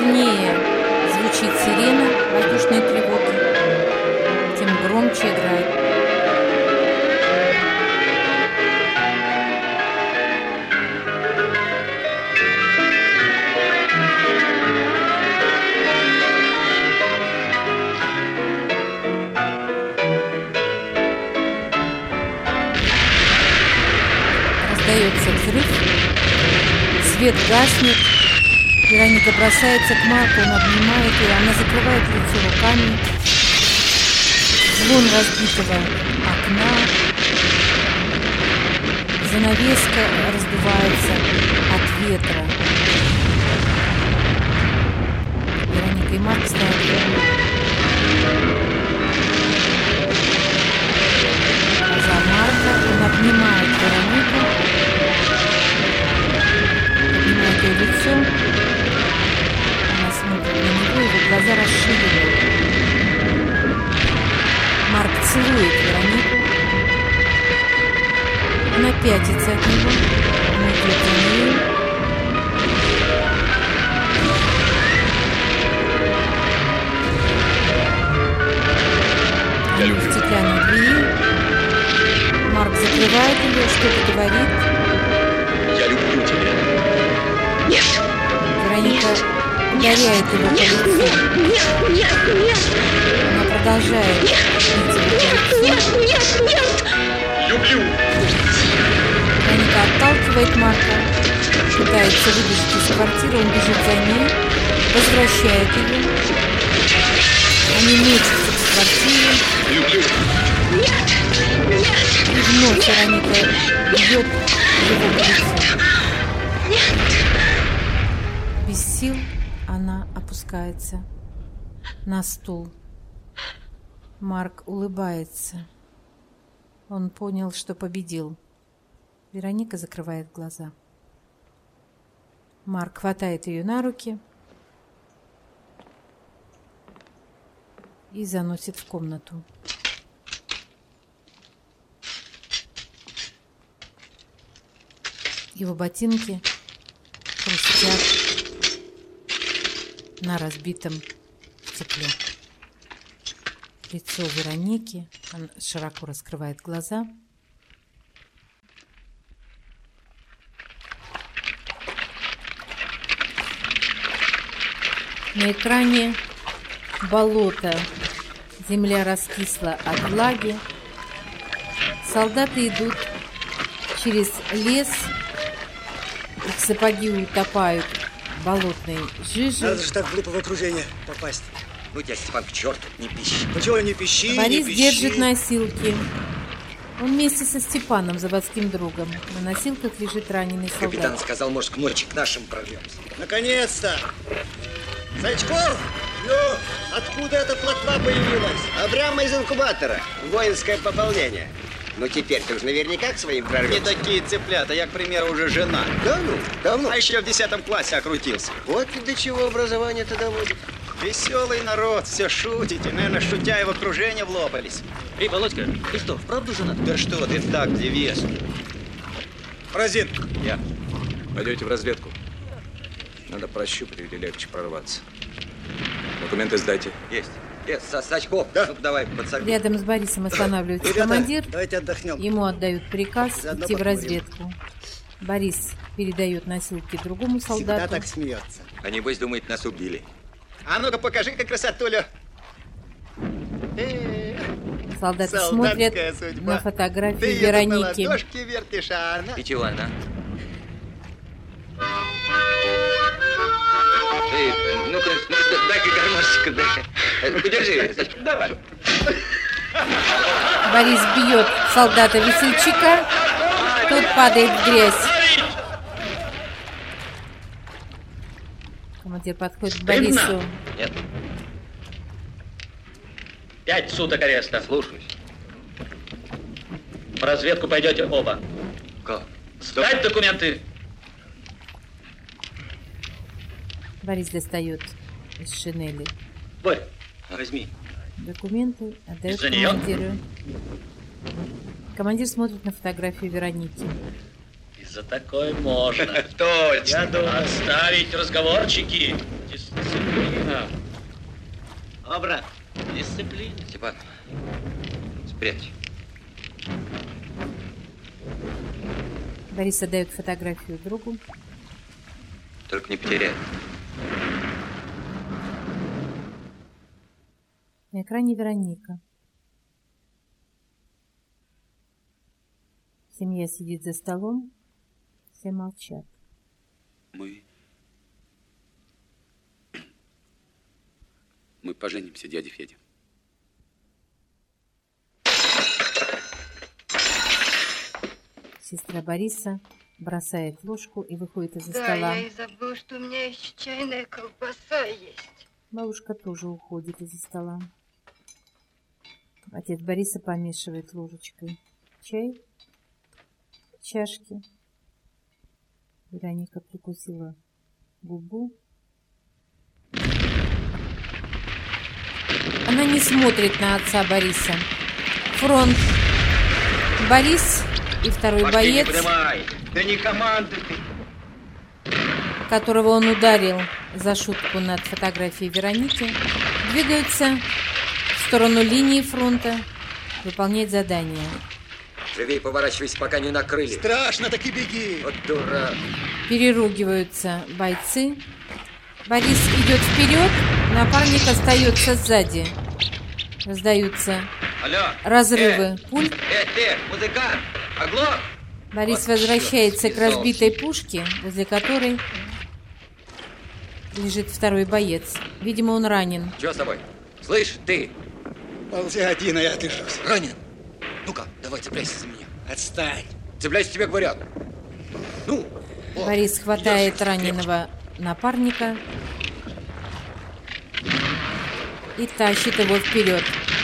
A: сильнее звучит сирена воздушной тревоги, тем громче играет. Раздается взрыв, свет гаснет, Вероника бросается к Марку, он обнимает ее, она закрывает лицо руками. Звон разбитого окна, занавеска раздувается от ветра. Вероника и Марк стоят рядом. Глаза Марка, он обнимает Веронику, обнимает ее лицо. Она смотрит на него, его глаза расширены. Марк целует Веронику. Она пятится от него. Он идет за ней.
F: Я люблю.
A: В стеклянной двери. Марк закрывает ее, что-то говорит.
F: Я люблю тебя.
E: Нет!
A: Вероника ударяет его по лицу.
E: Нет, нет, нет!
A: Она продолжает бить его по лицу.
E: Нет, нет, нет!
F: Люблю.
A: Вероника отталкивает Марка, пытается выбежать из квартиры, он бежит за ней, возвращает ее. Они мечутся в квартире.
F: Люблю.
E: Нет, нет!
A: И вновь Вероника бьет его по лицу. Без сил она опускается на стул. Марк улыбается. Он понял, что победил. Вероника закрывает глаза. Марк хватает ее на руки и заносит в комнату. Его ботинки хрустят на разбитом стекле. Лицо Вероники, она широко раскрывает глаза. На экране болото, земля раскисла от влаги. Солдаты идут через лес, их сапоги утопают в болотной жиже.
I: Надо же так глупо в окружение попасть.
D: Ну, дядя Степан, к черту, не пищи.
I: Ну чего, не пищи,
A: Борис
I: не пищи.
A: держит носилки. Он вместе со Степаном, заводским другом. На носилках лежит раненый солдат.
D: Капитан сказал, может, к ночи к нашим прорвемся.
I: Наконец-то! Зайчков! Ну, откуда эта плотва появилась?
B: А прямо из инкубатора. Воинское пополнение.
D: Ну, теперь ты уж наверняка к своим прорвемся.
G: Не такие цыплята, я, к примеру, уже жена.
D: Да ну, давно.
G: А еще в десятом классе окрутился.
D: Вот до чего образование-то доводит.
G: Веселый народ, все шутите. Наверное, шутя и в окружение влопались.
H: Эй, Володька, ты что, вправду женат?
G: Да что ты так, девиз.
I: Паразит.
G: Я.
L: Пойдете в разведку. Надо прощупать, или легче прорваться. Документы сдайте.
D: Есть. Есть, Сачков.
I: Да.
D: Ну, давай, подсоби.
A: Рядом с Борисом останавливается
I: Ребята,
A: командир.
I: давайте отдохнем.
A: Ему отдают приказ
I: Заодно
A: идти в
I: покурим.
A: разведку. Борис передает носилки другому
I: Всегда
A: солдату.
I: так смеется.
D: А небось, думает, нас убили.
G: А ну-ка покажи-ка красотулю.
A: Солдаты
G: Солдатская
A: смотрят
G: судьба.
A: на фотографию
G: Ты ее
A: Вероники.
G: на ладошке вертишь, а она...
D: И чего она? Эй, ну-ка, ну, дай-ка гармошечку, дай. Подержи, Сачков, давай.
A: Борис бьет солдата-весельчака. Тот падает в грязь. Командир подходит к Борису.
D: Нет.
H: Пять суток ареста.
D: Слушаюсь.
H: В разведку пойдете оба.
D: Как?
H: Сдать документы.
A: Борис достает из шинели
H: Борь, возьми.
A: документы, отдает
H: Из-за нее?
A: командиру. Командир смотрит на фотографию Вероники.
H: И за такое можно.
G: Точно.
H: Я думаю, отставить разговорчики.
G: Дисциплина. О, брат, дисциплина.
B: Степан, спрячь.
A: Борис отдает фотографию другу.
B: Только не потеряй.
A: На экране Вероника. Семья сидит за столом, все молчат.
F: Мы... Мы поженимся, дядя Федя.
A: Сестра Бориса бросает ложку и выходит из-за
K: Да,
A: стола.
K: я и забыла, что у меня еще чайная колбаса есть.
A: Бабушка тоже уходит из-за стола. Отец Бориса помешивает ложечкой чай в чашке. Вероника прикусила губу. Она не смотрит на отца Бориса. Фронт. Борис и второй
G: Пошли,
A: боец,
G: не поднимай. Да не командуй ты.
A: которого он ударил за шутку над фотографией Вероники, двигаются в сторону линии фронта выполнять задание.
B: Живей, поворачивайся, пока не накрыли.
I: Страшно, так и беги.
B: Вот дурак.
A: Переругиваются бойцы. Борис идет вперед, напарник остается сзади. Раздаются
G: Алло.
A: разрывы
G: Э,
A: пуль.
G: Э, ты, музыкант, оглох.
A: Борис
G: Вот
A: возвращается
G: черт,
A: к разбитой пушке, возле которой лежит второй боец. Видимо, он ранен.
B: Что с тобой? Слышь, ты?
I: Ползи один, а я держусь.
B: Ранен? Ну-ка, давай цепляйся за меня.
I: Отстань.
B: Цепляйся, тебе говорят. Ну, вот.
A: Борис хватает
B: Идешь,
A: раненого напарника и тащит его вперед.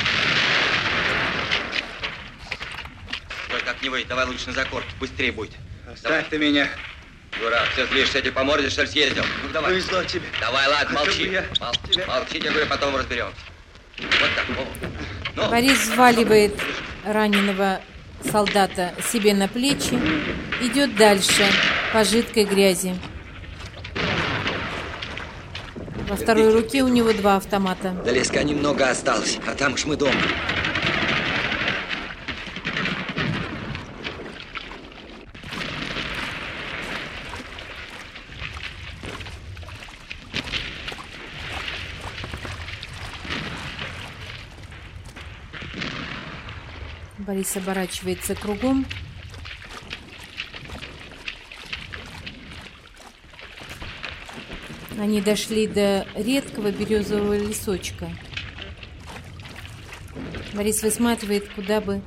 G: Стой, как не выйдет, давай лучше на закорке, быстрее будет.
I: Оставь ты меня.
G: Дурак, все злишься, тебе по морде, что ли, съездил? Ну, давай.
I: Повезло тебе.
G: Давай, ладно,
I: А то
G: молчи.
I: бы я
G: Мол-
I: тебя-
G: Молчи, я говорю, потом разберемся. Вот так, вот. Ну,
A: Борис взваливает раненого солдата себе на плечи, идет дальше по жидкой грязи. Во второй руке у него два автомата.
B: до леска немного осталось, а там уж мы дома.
A: Борис оборачивается кругом. Они дошли до редкого березового лесочка. Борис высматривает, куда бы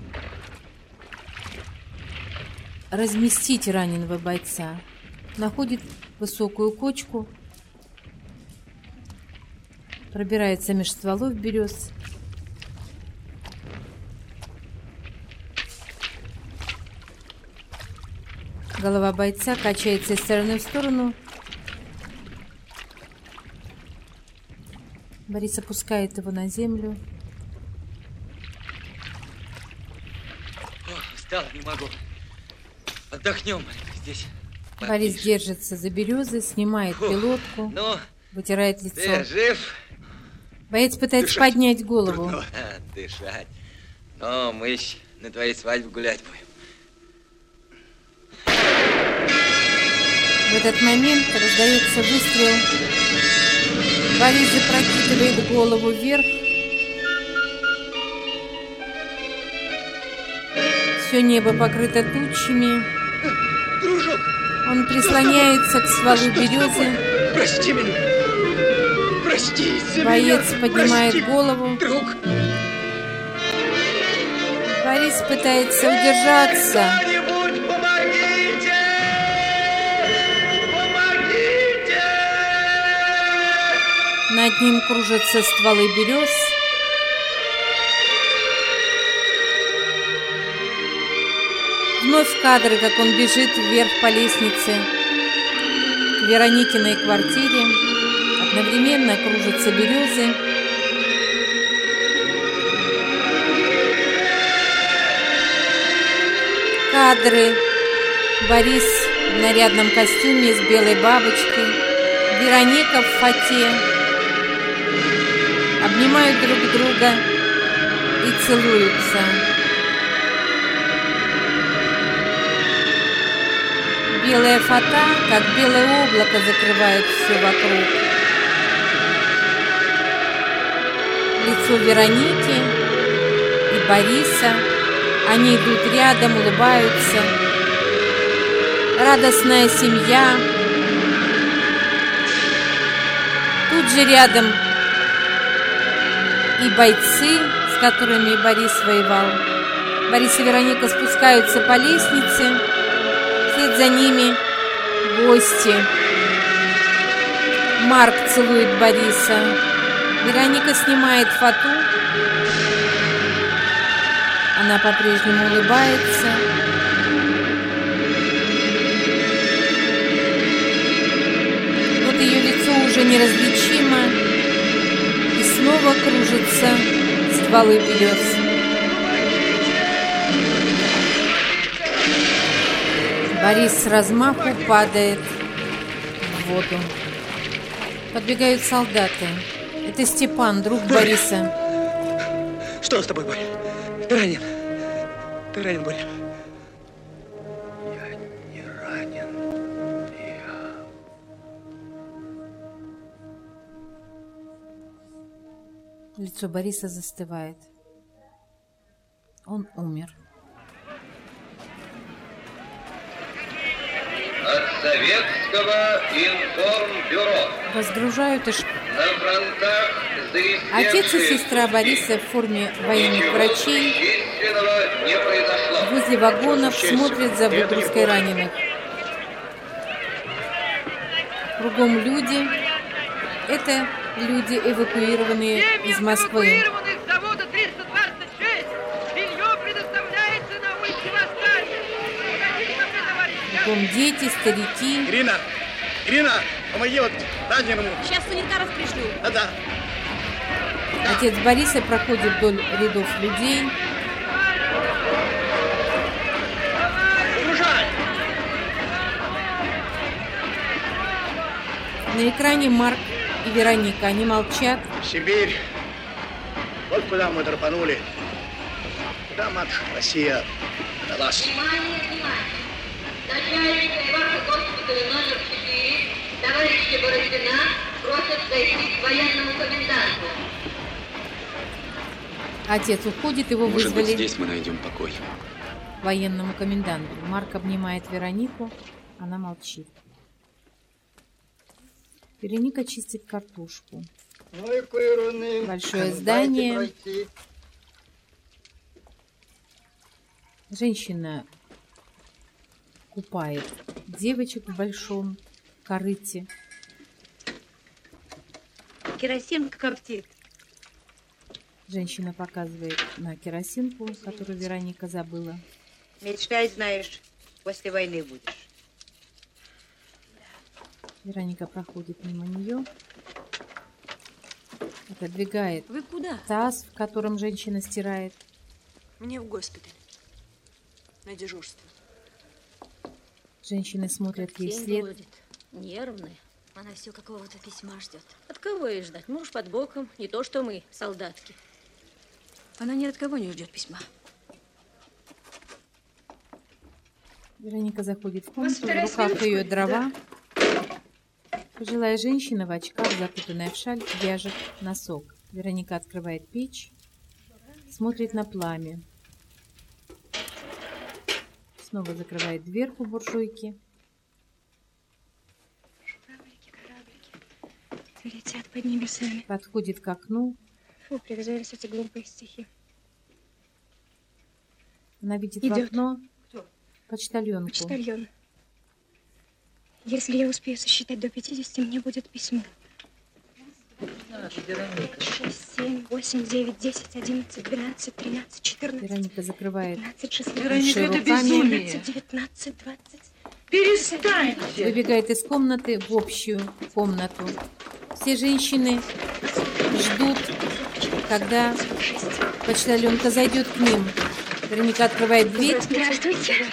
A: разместить раненого бойца. Находит высокую кочку, пробирается меж стволов берез. Голова бойца качается из стороны в сторону. Борис опускает его на землю.
B: О, устал, не могу. Отдохнем здесь.
A: Борис держится за березы, снимает
B: Фух,
A: пилотку,
B: ну,
A: вытирает
B: ты
A: лицо.
B: жив?
A: Боец пытается
B: Дышать
A: поднять голову.
B: А, дышать. Но мы еще на твоей свадьбе гулять будем.
A: В этот момент раздается выстрел. Борис запрокидывает голову вверх. Все небо покрыто тучами.
I: Дружок,
A: Он прислоняется к стволу березы.
I: прости меня. Прости за
A: Боец
I: меня.
A: поднимает
I: Прости,
A: голову.
I: друг.
A: Борис пытается удержаться.
I: Кто-нибудь, помогите! Помогите!
A: Над ним кружатся стволы берез. Вновь кадры, как он бежит вверх по лестнице к Вероникиной квартире. Одновременно кружатся березы. Кадры. Борис в нарядном костюме с белой бабочкой. Вероника в фате. обнимают друг друга и целуются. Белая фата, как белое облако, закрывает все вокруг. Лицо Вероники и Бориса. Они идут рядом, улыбаются. Радостная семья. Тут же рядом и бойцы, с которыми Борис воевал. Борис и Вероника спускаются по лестнице. Вслед за ними гости. Марк целует Бориса. Вероника снимает фату. Она по-прежнему улыбается. Вот ее лицо уже неразличимо. И снова кружатся стволы берез. Борис с размаху падает в воду. Подбегают солдаты. Это Степан, друг Бориса.
B: Что с тобой, Боря? Ты ранен? Ты ранен, Боря?
D: Я не ранен. Я...
A: Лицо Бориса застывает. Он умер.
G: От Советского информбюро.
A: Разгружают и ш...
G: На фронтах
A: Отец и сестра Бориса в форме военных врачей возле вагонов смотрят за выгрузкой раненых. Кругом люди. Это люди, эвакуированные из Москвы. Кругом дети, старики.
I: Ирина! Ирина! Помоги вот раненому.
J: Сейчас санитаров пришлю.
I: Да-да.
A: Отец Бориса проходит вдоль рядов людей. На экране Марк и Вероника. Они молчат.
I: Сибирь. Вот куда мы драпанули. Куда, матушка Россия отдалась.
E: Внимание, внимание. Начальник госпиталя номер четыре, товарища Бородина, просят зайти к военному коменданту.
A: Отец уходит, его
F: Может
A: вызвали.
F: быть, здесь мы найдем покой.
A: Военному коменданту. Марк обнимает Веронику. Она молчит. Вероника чистит картошку. Большое здание. Женщина купает девочек в большом корыте.
J: Керосинка коптит.
A: Женщина показывает на керосинку, которую Вероника забыла.
J: Мечтать, знаешь, после войны будешь.
A: Вероника проходит мимо нее. Отодвигает
J: Вы куда?
A: таз, в котором женщина стирает.
M: Мне в госпиталь. На дежурство.
A: Женщины смотрят ей
E: День
A: вслед.
E: будет. Нервная. Она все какого-то письма ждет. От кого ей ждать? Муж под боком. Не то, что мы, солдатки.
M: Она ни от кого не ждет письма.
A: Вероника заходит в комнату, в руках ее дрова. Пожилая женщина в очках, закутанная в шаль, вяжет носок. Вероника открывает печь, смотрит на пламя. Снова закрывает дверку буржуйки.
C: Кораблики, кораблики, летят под небесами.
A: Подходит к окну.
C: Фу, привязались эти глупые стихи.
A: Она видит
C: Идет.
A: в окно
C: Кто?
A: почтальонку.
C: Почтальон. Если я успею сосчитать до пятидесяти, мне будет письмо. шесть, семь, восемь, девять, десять, одиннадцать, двенадцать, тринадцать, четырнадцать.
A: Вероника закрывает
C: пятнадцать, шестнадцать,
A: Вероника, это
C: руками.
A: безумие.
C: семнадцать, девятнадцать, двадцать.
A: Перестаньте! Выбегает из комнаты в общую комнату. Все женщины ждут, когда почтальонка зайдет к ним. Вероника открывает дверь.
C: Здравствуйте.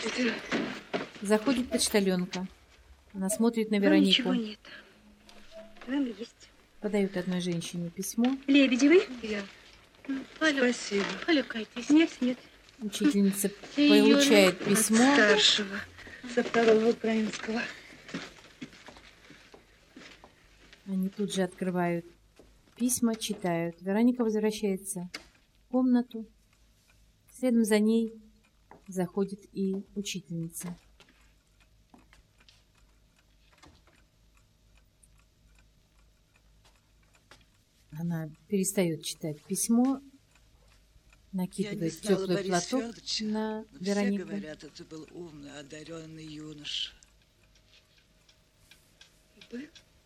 A: Заходит почтальонка. Она смотрит на
C: Вам
A: Веронику.
C: ничего нет. Вам есть.
A: Подают одной женщине письмо.
C: Лебедевой?
N: Я. Спасибо. Полюкайтесь. Нет, нет.
A: Учительница получает
N: Юля,
A: письмо.
N: От старшего, со второго украинского.
A: Они тут же открывают письма, читают. Вероника возвращается в комнату. Следом за ней заходит и учительница. Она перестает читать письмо, накидывает теплый платок на Веронику.
O: Все говорят, это был умный, одаренный юноша.
C: Был?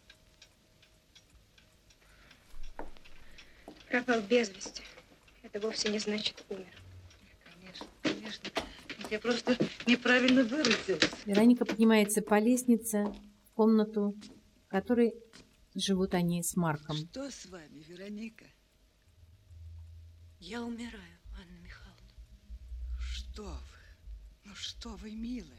C: Пропал без вести. Это вовсе не значит умер.
O: Конечно, конечно. Я просто неправильно выразилась.
A: Вероника поднимается по лестнице в комнату, в которой живут они с Марком.
O: Что с вами, Вероника?
M: Я умираю, Анна Михайловна.
O: Что вы? Ну что вы, милая?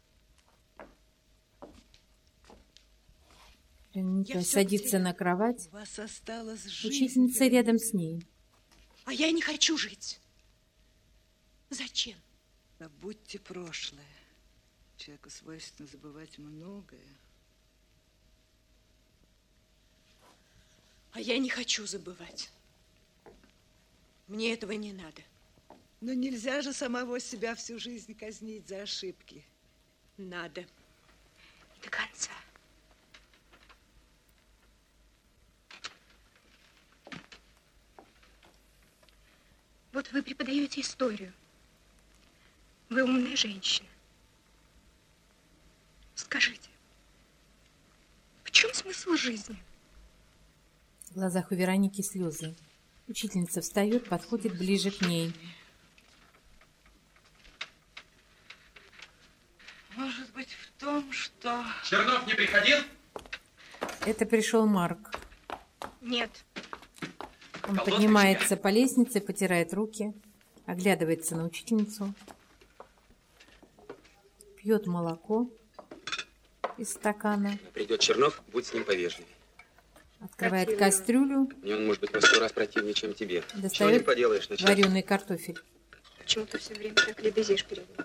A: Вероника садится на кровать.
O: У вас осталась жизнь.
A: Учительница рядом с ней.
M: А я не хочу жить. Зачем?
O: Забудьте прошлое. Человеку свойственно забывать многое.
M: А я не хочу забывать. Мне этого не надо.
O: Но нельзя же самого себя всю жизнь казнить за ошибки.
M: Надо.
C: До конца. Вот вы преподаете историю. Вы умная женщина. Скажите, в чем смысл жизни?
A: В глазах у Вероники слезы. Учительница встает, подходит ближе к ней.
O: Может быть, в том, что...
F: Чернов не приходил?
A: Это пришел Марк.
C: Нет.
A: Он поднимается по лестнице, потирает руки, оглядывается на учительницу, пьет молоко из стакана.
P: Придет Чернов, будь с ним повежливее.
A: Открывает кастрюлю.
P: Мне он может быть на сто раз противнее, чем тебе.
A: Достает
P: не поделаешь,
A: вареный картофель.
C: Почему ты все время так лебезишь перед ним?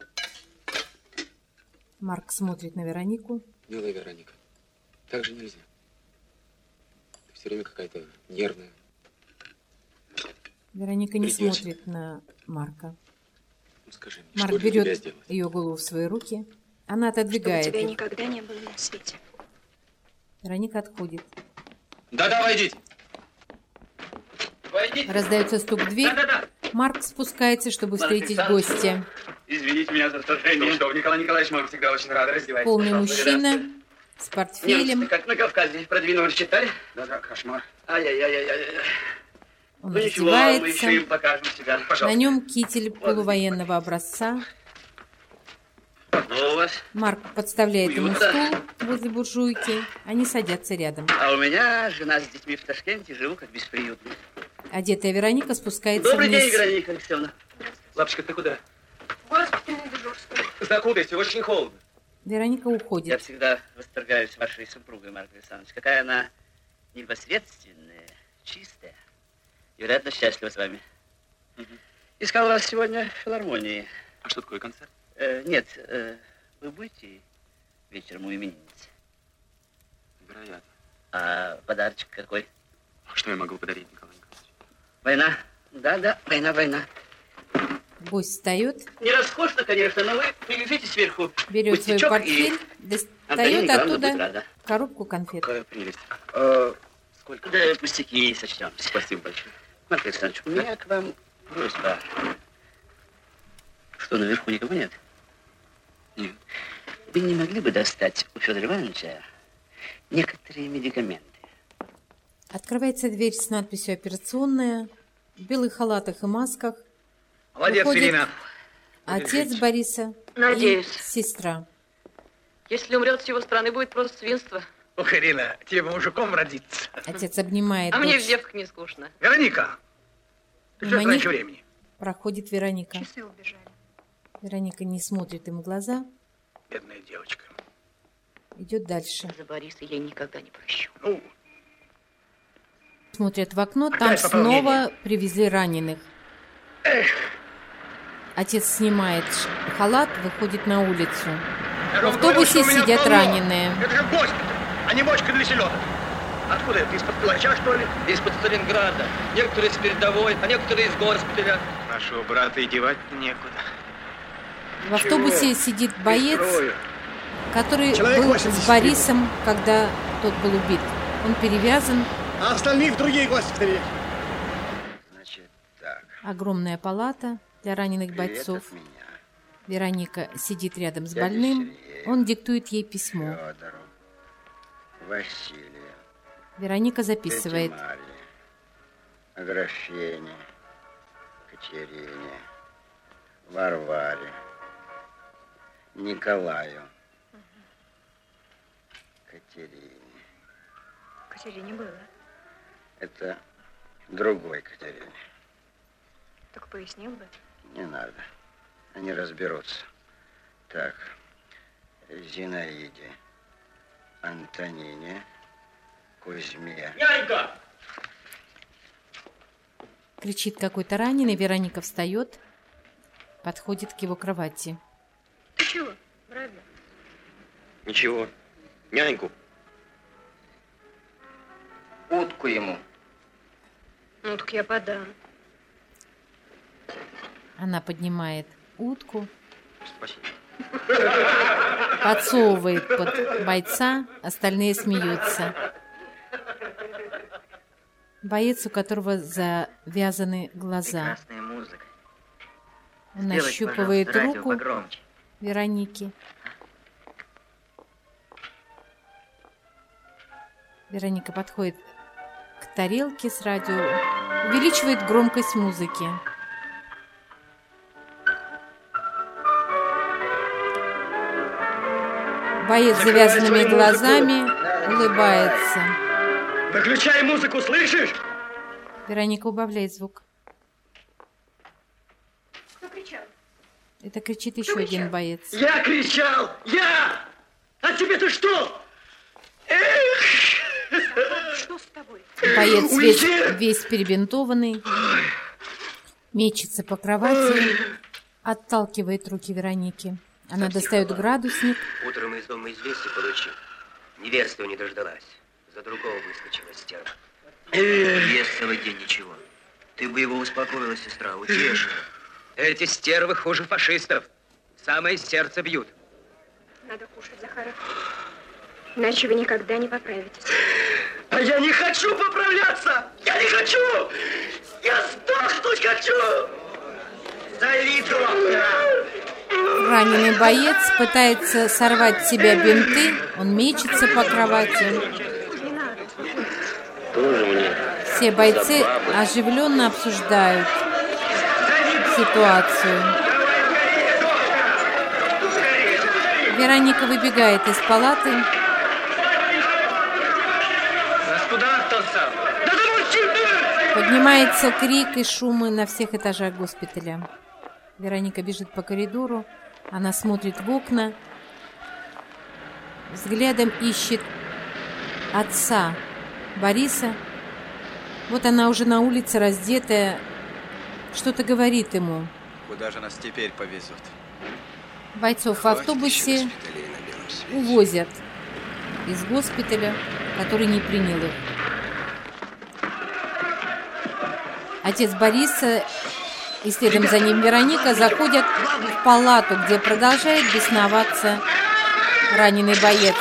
A: Марк смотрит на Веронику.
P: Милая Вероника, так же нельзя. Ты все время какая-то нервная.
A: Вероника не
P: Придется.
A: смотрит на Марка.
P: Ну, скажи мне,
A: Марк
P: что для тебя
A: берет
P: сделать?
A: ее голову в свои руки. Она отодвигает.
C: Чтобы тебя
A: их.
C: никогда не было на свете.
A: Вероника отходит.
P: Да-да, войдите.
G: Войдите.
A: Раздается стук в дверь.
G: Да-да-да.
A: Марк спускается, чтобы
G: Марк
A: встретить
G: Александрович.
A: гостя.
G: Извините меня за вторжение.
P: Что, Николай Николаевич, мы всегда очень рады. Раздевайтесь.
A: Полный
P: пожалуйста.
A: мужчина с портфелем.
G: Немцы как на Кавказе продвинулись, читали?
P: Да-да, кошмар.
G: Ай-яй-яй-яй-яй.
A: Он
G: Ну ничего, мы еще
A: раздевается.
G: им покажем себя. Пожалуйста.
A: На нем китель полувоенного образца.
G: Ну, у вас?
A: Марк подставляет ему
G: Уютно.
A: стул возле буржуйки. Они садятся рядом.
G: А у меня жена с детьми в Ташкенте, живу как бесприютный.
A: Одетая Вероника спускается
G: Добрый
A: вниз.
G: день, Вероника Алексеевна.
P: Лапочка, ты куда?
C: Госпитальное дежурство.
P: Закутайся, очень холодно.
A: Вероника
G: Я
A: уходит.
G: всегда восторгаюсь вашей супругой, Марк Александрович. Какая она непосредственная, чистая. И, вероятно, счастлива с вами. Угу. Искал вас сегодня в филармонии.
P: А что такое концерт?
G: Э, нет, э, вы будете вечером у именинницы?
P: Вероятно.
G: А подарочек какой?
P: А что я могу подарить, Николай Николаевич?
G: Война. Да-да, война, война.
A: Гость встает,
G: Не роскошно, конечно, но вы привяжите сверху
A: берет свой
G: пустячок
A: портфель,
G: и
A: достает
G: Антонина Николаевна будет
A: оттуда
G: рада.
A: коробку конфет.
P: Какая прелесть.
G: Э, Сколько? Да, пустяки сочтем.
P: Спасибо большое.
G: Марк Александрович, у меня к вам просьба. Что, наверху никого нет?
P: Нет.
G: Вы не могли бы достать у Федора Ивановича некоторые медикаменты?
A: Открывается дверь с надписью «Операционная». В белых халатах и масках
D: Молодец,
A: выходит
D: Ирина.
A: отец Бориса
J: Надеюсь.
A: и сестра.
J: Если умрет с его стороны, будет просто свинство.
D: Ох, Ирина, тебе мужиком родиться.
A: Отец обнимает
J: А мне в
A: дочь.
J: девках не скучно.
D: Вероника, ты что
A: Мимо
D: раньше
A: них
D: времени?
A: проходит Вероника.
C: Часы убежали.
A: Вероника не смотрит им в глаза,
D: Бедная девочка.
A: идет дальше.
J: За Бориса я никогда не прощу.
D: Ну,
A: Смотрят в окно, там снова привезли раненых. Отец снимает халат, выходит на улицу. В автобусе сидят раненые.
I: Это же госпиталь, а не бочка для селедок. Откуда это? Из-под кулача, что ли?
D: Из-под Сталинграда. Некоторые с передовой, а некоторые из госпиталя.
I: Нашего брата и девать некуда.
A: В автобусе сидит боец, который
I: Человек
A: был с
I: восемьдесят
A: Борисом, когда тот был убит. Он перевязан.
I: А остальных в другие госпитали.
B: Значит, так.
A: Огромная палата для раненых бойцов. Вероника сидит рядом с больным. Он диктует ей письмо.
B: Федору, Василию,
A: Вероника записывает.
B: Марье, Аграфене, Катерине, Варваре, Николаю, Катерине.
C: Катерине было.
B: Это другой Катерине.
C: Так пояснил бы.
B: Не надо. Они разберутся. Так. Зинаиде, Антонине, Кузьме.
I: Нянька!
A: Кричит какой-то раненый. Вероника встает, подходит к его кровати.
C: Ты чего, правда?
D: Ничего. Няньку.
B: Утку ему.
C: Ну, так я подам.
A: Она поднимает утку,
D: Спасибо.
A: подсовывает под бойца, остальные смеются. Боец, у которого завязаны глаза.
G: Прекрасная музыка.
A: Он
G: Сделайте,
A: нащупывает
G: пожалуйста, радио
A: руку
G: погромче.
A: Вероники. Вероника подходит к тарелке с радио, увеличивает громкость музыки. Боец с завязанными глазами улыбается.
I: Выключай музыку, слышишь?
A: Вероника убавляет звук.
C: Кто кричал?
A: Это кричит еще один боец.
I: Я кричал! Я! А тебе-то что? Эх!
C: Что с тобой?
A: Боец весь, весь перебинтованный, мечется по кровати, отталкивает руки Вероники. Она достает градусник.
Q: Утром из дома известие получил. Неверства не дождалась. За другого выскочила стерва. Ест целый день ничего. Ты бы его успокоила, сестра, утешила.
D: Эти стервы хуже фашистов. Самое сердце бьют.
C: Надо кушать, Захаров. Иначе вы никогда не поправитесь.
I: А я не хочу поправляться! Я не хочу! Я сдохнуть хочу! Зови доктора!
A: Раненый боец пытается сорвать с себя бинты. Он мечется по кровати.
Q: Тоже мне.
A: Все бойцы оживленно обсуждают ситуацию. Вероника выбегает из палаты. Поднимается крик и шумы на всех этажах госпиталя. Вероника бежит по коридору. Она смотрит в окна. Взглядом ищет отца Бориса. Вот она уже на улице, раздетая, что-то говорит ему.
L: Куда же нас теперь повезут?
A: Бойцов в автобусе увозят из госпиталя, который не принял их. Отец Бориса и следом за ним Вероника заходят в палату, где продолжает бесноваться раненый боец.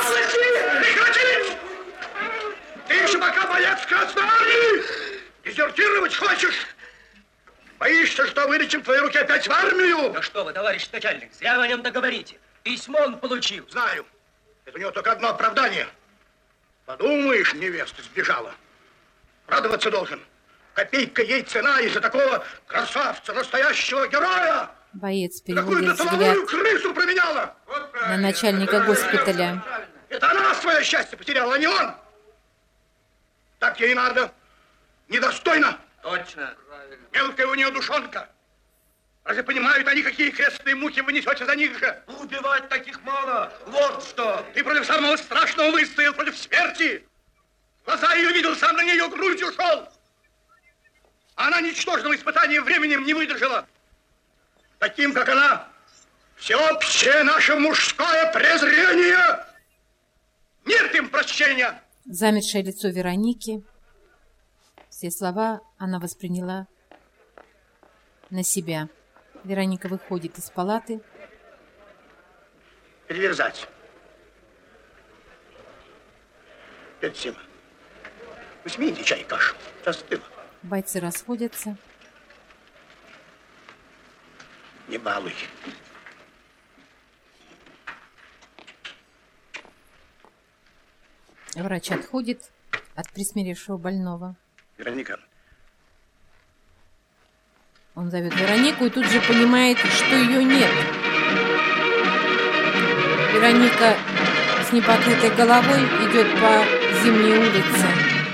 I: Ты еще пока боец Красной Армии! Дезертировать хочешь? Боишься, что вылечим твои руки опять в армию?
D: Ну что вы, товарищ начальник, зря вы о нем договорите. Письмо он получил.
I: Знаю. Это у него только одно оправдание. Подумаешь, невеста сбежала. Радоваться должен. Копейка ей цена из-за такого красавца, настоящего героя.
A: Боец переводит
I: Какую-то
A: взгляд
I: тыловую крысу променяла.
A: на начальника госпиталя.
I: Это она свое счастье потеряла, а не он. Так ей надо. Недостойно.
D: Точно.
I: Мелкая у нее душонка. Разве понимают они, какие крестные муки вы несете за них же?
D: Убивать таких мало. Вот что.
I: Ты против самого страшного выстоял, против смерти. Глаза ее видел, сам на нее грудью шел. Она ничтожного испытания временем не выдержала. Таким, как она, всеобщее наше мужское презрение. Нет им прощения.
A: Замершее лицо Вероники. Все слова она восприняла на себя. Вероника выходит из палаты.
I: Переверзать. Дядя Сима, вы смеете чай и кашу? Сейчас остыло.
A: Бойцы расходятся.
I: Не балуй.
A: Врач отходит от присмиревшего больного.
I: Вероника.
A: Он зовет Веронику и тут же понимает, что ее нет. Вероника с непокрытой головой идет по зимней улице.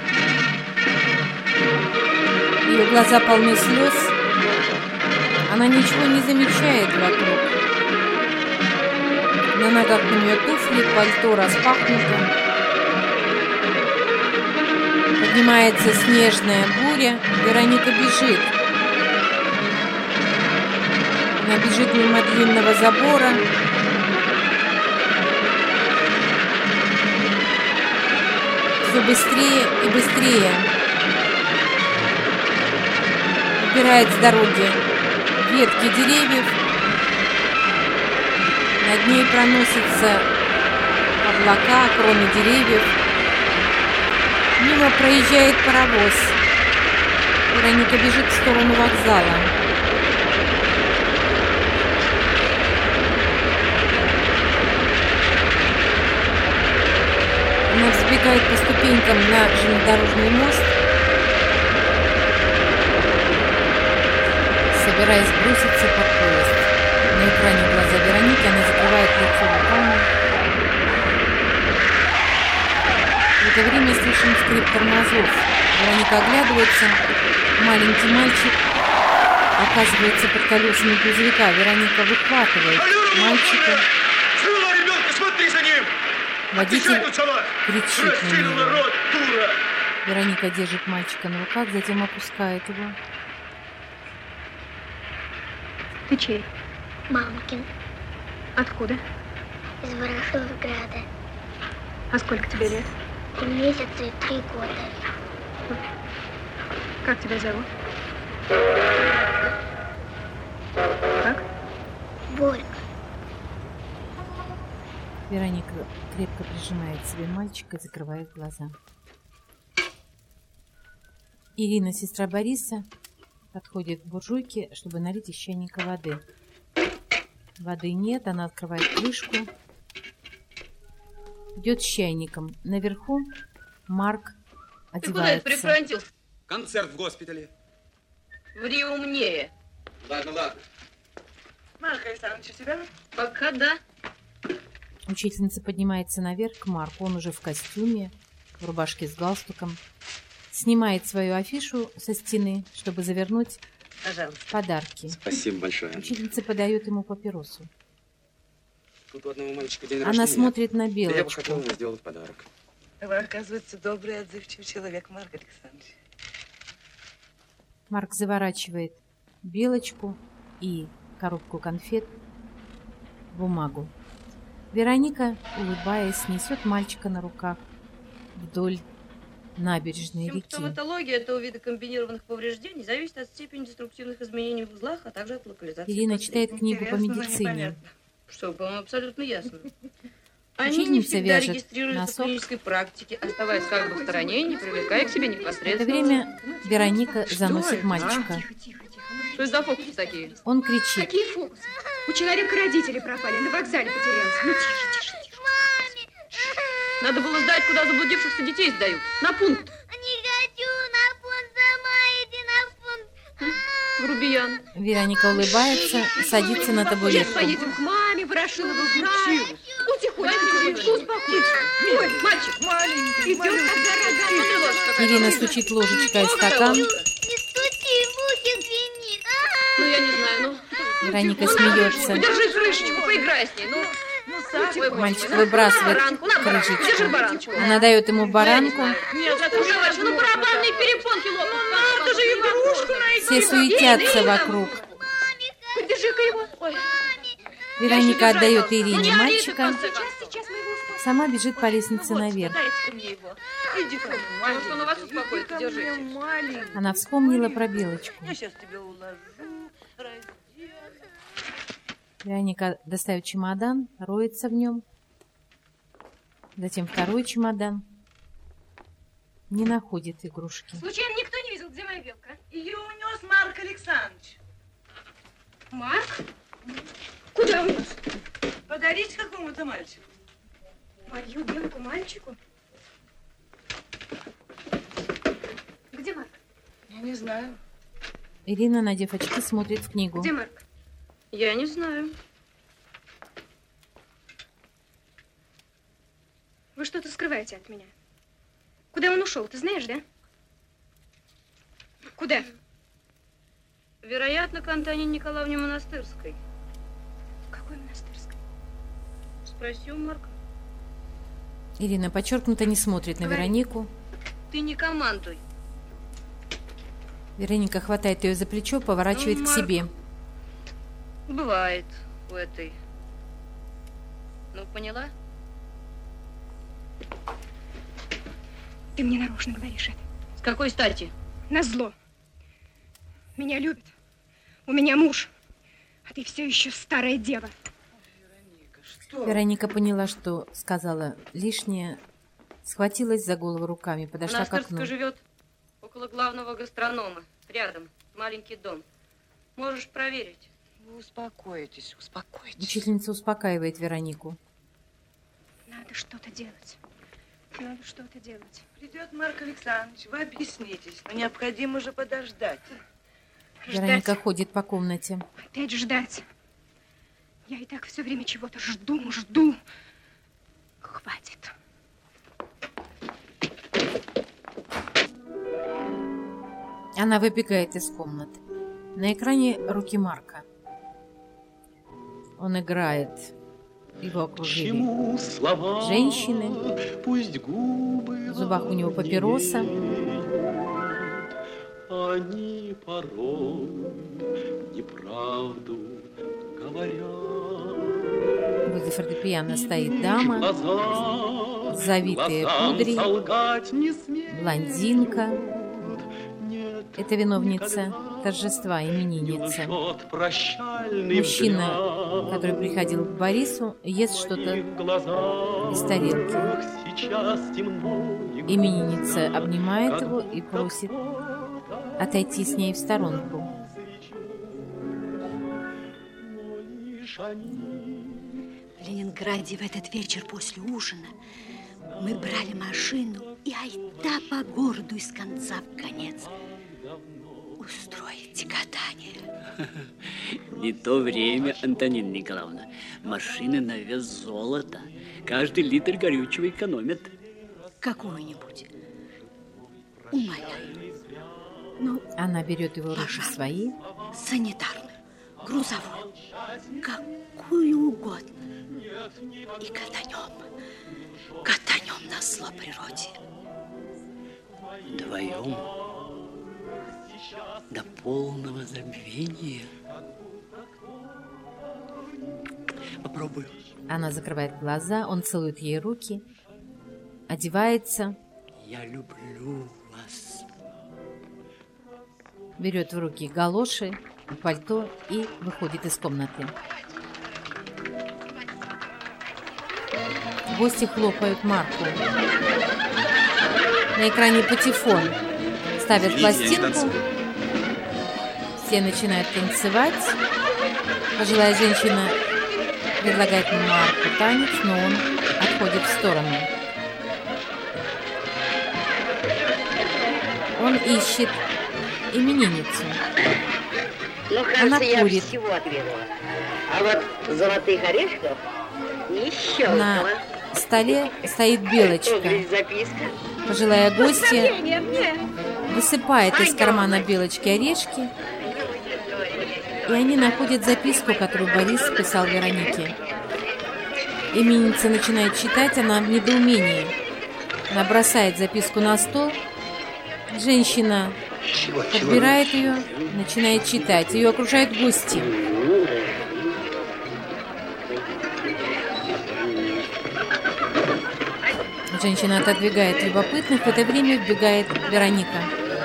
A: Ее глаза полны слез. Она ничего не замечает вокруг. На ногах у нее туфли, пальто распахнуто. Поднимается снежная буря. Вероника бежит. Она бежит мимо длинного забора. Все быстрее и быстрее. Убирает с дороги ветки деревьев. Над ней проносятся облака, кроны деревьев. Мимо проезжает паровоз. Вероника бежит в сторону вокзала. Она взбегает по ступенькам на железнодорожный мост, собираясь броситься под поезд. На экране глаза Вероники, она закрывает лицо руками. В это время слышен скрип тормозов. Вероника оглядывается. Маленький мальчик оказывается под колесами грузовика. Вероника выхватывает мальчика.
I: Смотри за ним!
A: Водитель кричит на нее. Вероника держит мальчика на руках, затем опускает его.
C: Ты чей?
K: Мамкин.
C: Откуда?
K: Из Ворошиловграда.
C: А сколько тебе лет?
K: Три месяца и три года.
C: Как тебя зовут? Как?
K: Борька.
A: Вероника крепко прижимает к себе мальчика и закрывает глаза. Ирина, сестра Бориса, подходит к буржуйке, чтобы налить из чайника воды. Воды нет, она открывает крышку. Идет с чайником. Наверху Марк одевается.
E: Ты куда это прифронтился?
F: Концерт в госпитале.
E: Ври умнее.
F: Ладно, ладно.
E: Марк Александрович, у себя? Пока да.
A: Учительница поднимается наверх к Марку. Он уже в костюме, в рубашке с галстуком. Снимает свою афишу со стены, чтобы завернуть
E: Пожалуйста.
A: подарки.
F: Спасибо большое.
A: Учительница подает ему папиросу.
F: Тут у одного мальчика день
A: Она
F: рождения.
A: смотрит на Белочку.
F: Я бы хотел ему сделать подарок.
R: Вы, оказывается, добрый и отзывчивый человек, Марк Александрович.
A: Марк заворачивает Белочку и коробку конфет в бумагу. Вероника, улыбаясь, несет мальчика на руках вдоль набережной реки.
E: Симптоматология этого вида комбинированных повреждений зависит от степени деструктивных изменений в узлах, а также от локализации.
A: Ирина читает книгу по медицине.
E: Что, по-моему, абсолютно ясно. Они не
A: Учительница
E: всегда
A: вяжет
E: регистрируются
A: носок.
E: в клинической практике, оставаясь как бы в стороне, не привлекая к себе
A: В это
E: непосредственно.
A: время Вероника заносит
E: это, а?
A: мальчика.
E: Что это за фокусы такие?
A: Он кричит.
C: Какие фокусы? У человека родители пропали, на вокзале потерялся. Ну, тише, тише, тише.
E: Надо было сдать, куда заблудившихся детей сдают. На пункт.
K: Не хочу на пункт, сама иди на пункт.
E: Грубиян.
A: Вероника улыбается, садится на
C: Сейчас
A: табуретку.
C: поедем к маме, Ворошилову град. Ну, тихонечко, тихонечко, успокойся. Ой,
E: мальчик, маленький,
C: идет как дорога.
A: Ирина стучит ложечкой в стакан.
K: Не стучи, в ухе звенит.
E: Ну, я не знаю, ну...
A: Вероника
E: Ну,
A: смеется.
E: Подержи крышечку, поиграй с ней, ну...
A: Мальчик выбрасывает крышечку. Она дает ему баранку.
J: Нет, это же
E: ну барабанные перепонки лопнут.
J: Ну надо же игрушку найти.
A: Все суетятся вокруг.
C: Держи-ка его. Ой.
A: Вероника отдает Ирине мальчика. Сама бежит по лестнице наверх.
J: Иди-ка,
E: может, он у вас успокоится, держите.
A: Она вспомнила про Белочку.
J: Я сейчас тебя уложу.
A: Вероника достает чемодан, роется в нем. Затем второй чемодан. Не находит игрушки.
C: Случайно никто не видел, где моя белка?
J: Ее унес Марк Александрович.
C: Марк? Куда унес?
J: Подарить какому-то мальчику.
C: Мою белку мальчику? Где Марк?
J: Я не знаю.
A: Ирина, надев очки, смотрит в книгу.
C: Где Марк?
E: Я не знаю.
C: Вы что-то скрываете от меня. Куда он ушел, ты знаешь, да? Куда?
E: Вероятно, к Антонине Николаевне Монастырской.
C: Какой Монастырской?
E: Спроси у Марка.
A: Ирина подчеркнуто не смотрит на
E: Говори.
A: Веронику.
E: Ты не командуй.
A: Вероника хватает ее за плечо, поворачивает
E: Ну,
A: к
E: Марк.
A: себе.
E: Бывает у этой. Ну, поняла?
C: Ты мне нарочно говоришь это.
E: С какой стати?
C: Назло. Меня любят. У меня муж. А ты все еще старая дева.
A: Вероника поняла, что сказала лишнее, схватилась за голову руками, подошла к окну.
E: Монастырская живет около главного гастронома. Рядом. Маленький дом. Можешь проверить.
R: Вы успокойтесь, успокойтесь.
A: Учительница успокаивает Веронику.
C: Надо что-то делать. Надо что-то делать.
R: Придет Марк Александрович, вы объяснитесь, но необходимо же подождать.
A: Вероника ходит по комнате.
C: Опять ждать. Я и так все время чего-то жду, жду. Хватит.
A: Она выбегает из комнаты. На экране руки Марка. Он играет. Его окружили женщины.
S: Пусть губы
A: в зубах у него папироса.
S: Они порой неправду говорят.
A: Возле фортепиано стоит дама. Завитые кудри. Блондинка. Это виновница торжества, именинница. Мужчина, который приходил к Борису, ест что-то из тарелки. Именинница обнимает его и просит отойти с ней в сторонку.
M: В Ленинграде в этот вечер после ужина мы брали машину и айда по городу из конца в конец. Устроите катание.
T: Не то время, Антонина Николаевна. Машины на вес золота. Каждый литр горючего экономят.
M: Какую-нибудь. Умоляю. Ну,
A: она берет его руки в свои.
M: Санитарную, грузовую, какую угодно. И катанем. Катанем на зло природе.
T: Вдвоем. До полного забвения. Попробую.
A: Она закрывает глаза, он целует ей руки, одевается.
T: Я люблю вас.
A: Берет в руки галоши, пальто и выходит из комнаты. Гости хлопают Марку. На экране патефон. Ставят пластинку. Все начинают танцевать. Пожилая женщина предлагает Марку танец, но он отходит в сторону. Он ищет именинницу.
E: Ну, кажется,
A: Она
E: я
A: курит.
E: всего отведала. А вот золотых орешков не щелкала.
A: На столе стоит Белочка.
E: Здесь записка.
A: Пожилая гостья
C: Мне, мне.
A: высыпает из кармана Белочки орешки, и они находят записку, которую Борис писал Веронике. Именинница начинает читать, она в недоумении. Она бросает записку на стол. Женщина
I: чего,
A: подбирает чего? ее, начинает читать. Ее окружают гости. Женщина отодвигает любопытных. В это время вбегает Вероника.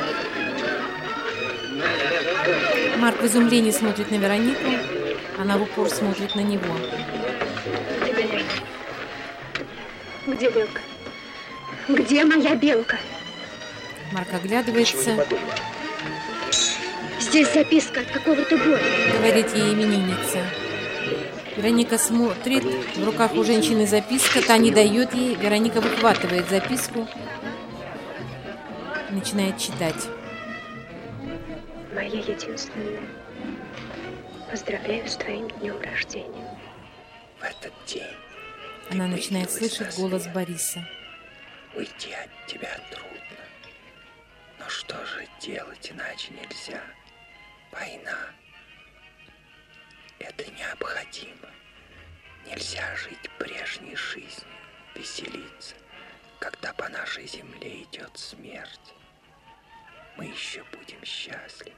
A: Марк в изумлении смотрит на Веронику. Она в упор смотрит на него.
C: Где белка? Где моя белка?
A: Марк оглядывается.
C: Здесь записка от какого-то боя.
A: Говорит ей именинница. Вероника смотрит. В руках у женщины записка. Та не дает ей. Вероника выхватывает записку. Начинает читать.
C: Моя единственная. Поздравляю с твоим днем рождения.
I: В этот день
A: она начинает слышать голос Бориса.
I: Уйти от тебя трудно. Но что же делать, иначе нельзя. Война. Это необходимо. Нельзя жить прежней жизнью, веселиться, когда по нашей земле идет смерть. Мы еще будем счастливы.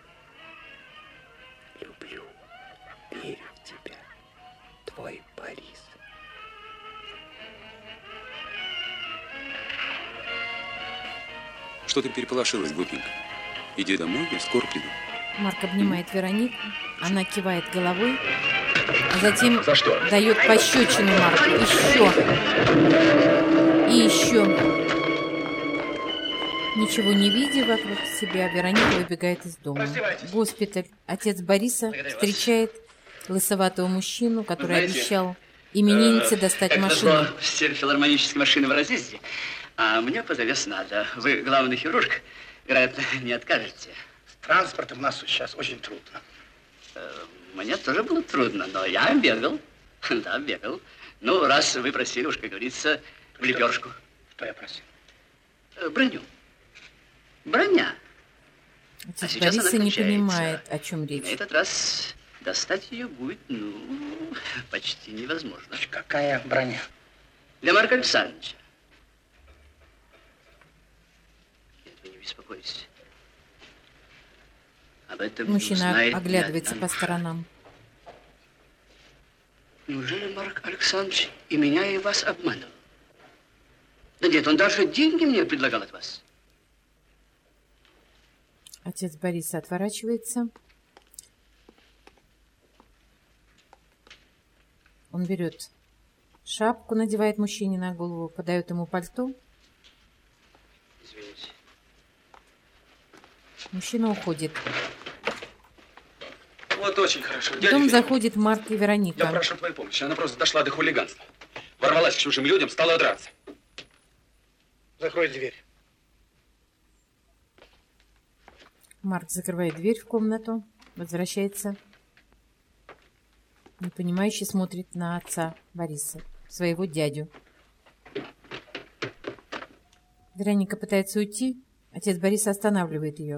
I: Люблю, верю в тебя, твой Борис.
F: Что ты переполошилась, глупенько? Иди домой, я скоро приду.
A: Марк обнимает Веронику, она кивает головой, а затем
F: За что?
A: дает пощечину Марку. Еще. И еще. Ничего не видя вокруг себя, Вероника выбегает из дома. Госпиталь. Отец Бориса встречает лысоватого мужчину, который
G: Знаете,
A: обещал имениннице достать
G: как
A: машину.
G: назло, все филармонические машины в разъезде, а мне позарез надо. Вы главный хирург, вероятно, не откажете.
I: С транспортом у нас сейчас очень трудно.
G: Мне тоже было трудно, но я бегал. Да, бегал. Ну, раз вы просили, уж, как говорится, в лепешку.
I: Что я просил?
G: Броню. Броня.
A: Отец
G: А сейчас
A: Бориса
G: она
A: не
G: кончается.
A: понимает, о чем речь.
G: На этот раз достать ее будет, ну, почти невозможно.
I: Какая броня?
G: Для Марка Александровича. Нет, вы не беспокойтесь. Об этом
A: Мужчина
G: узнает
A: оглядывается
G: не
A: по
G: одна
A: сторонам.
G: Неужели Марк Александрович и меня, и вас обманывал? Да нет, он даже деньги мне предлагал от вас.
A: Отец Бориса отворачивается. Он берет шапку, надевает мужчине на голову, подает ему пальто.
G: Извините.
A: Мужчина уходит.
F: Вот очень хорошо.
A: В
F: Дядя
A: дом
F: Федя,
A: заходит Марк и Вероника.
F: я прошу твоей помощи. Она просто дошла до хулиганства. Ворвалась к чужим людям, стала драться.
I: Закрой дверь.
A: Марк закрывает дверь в комнату, возвращается. Непонимающе смотрит на отца Бориса, своего дядю. Вероника пытается уйти. Отец Бориса останавливает ее.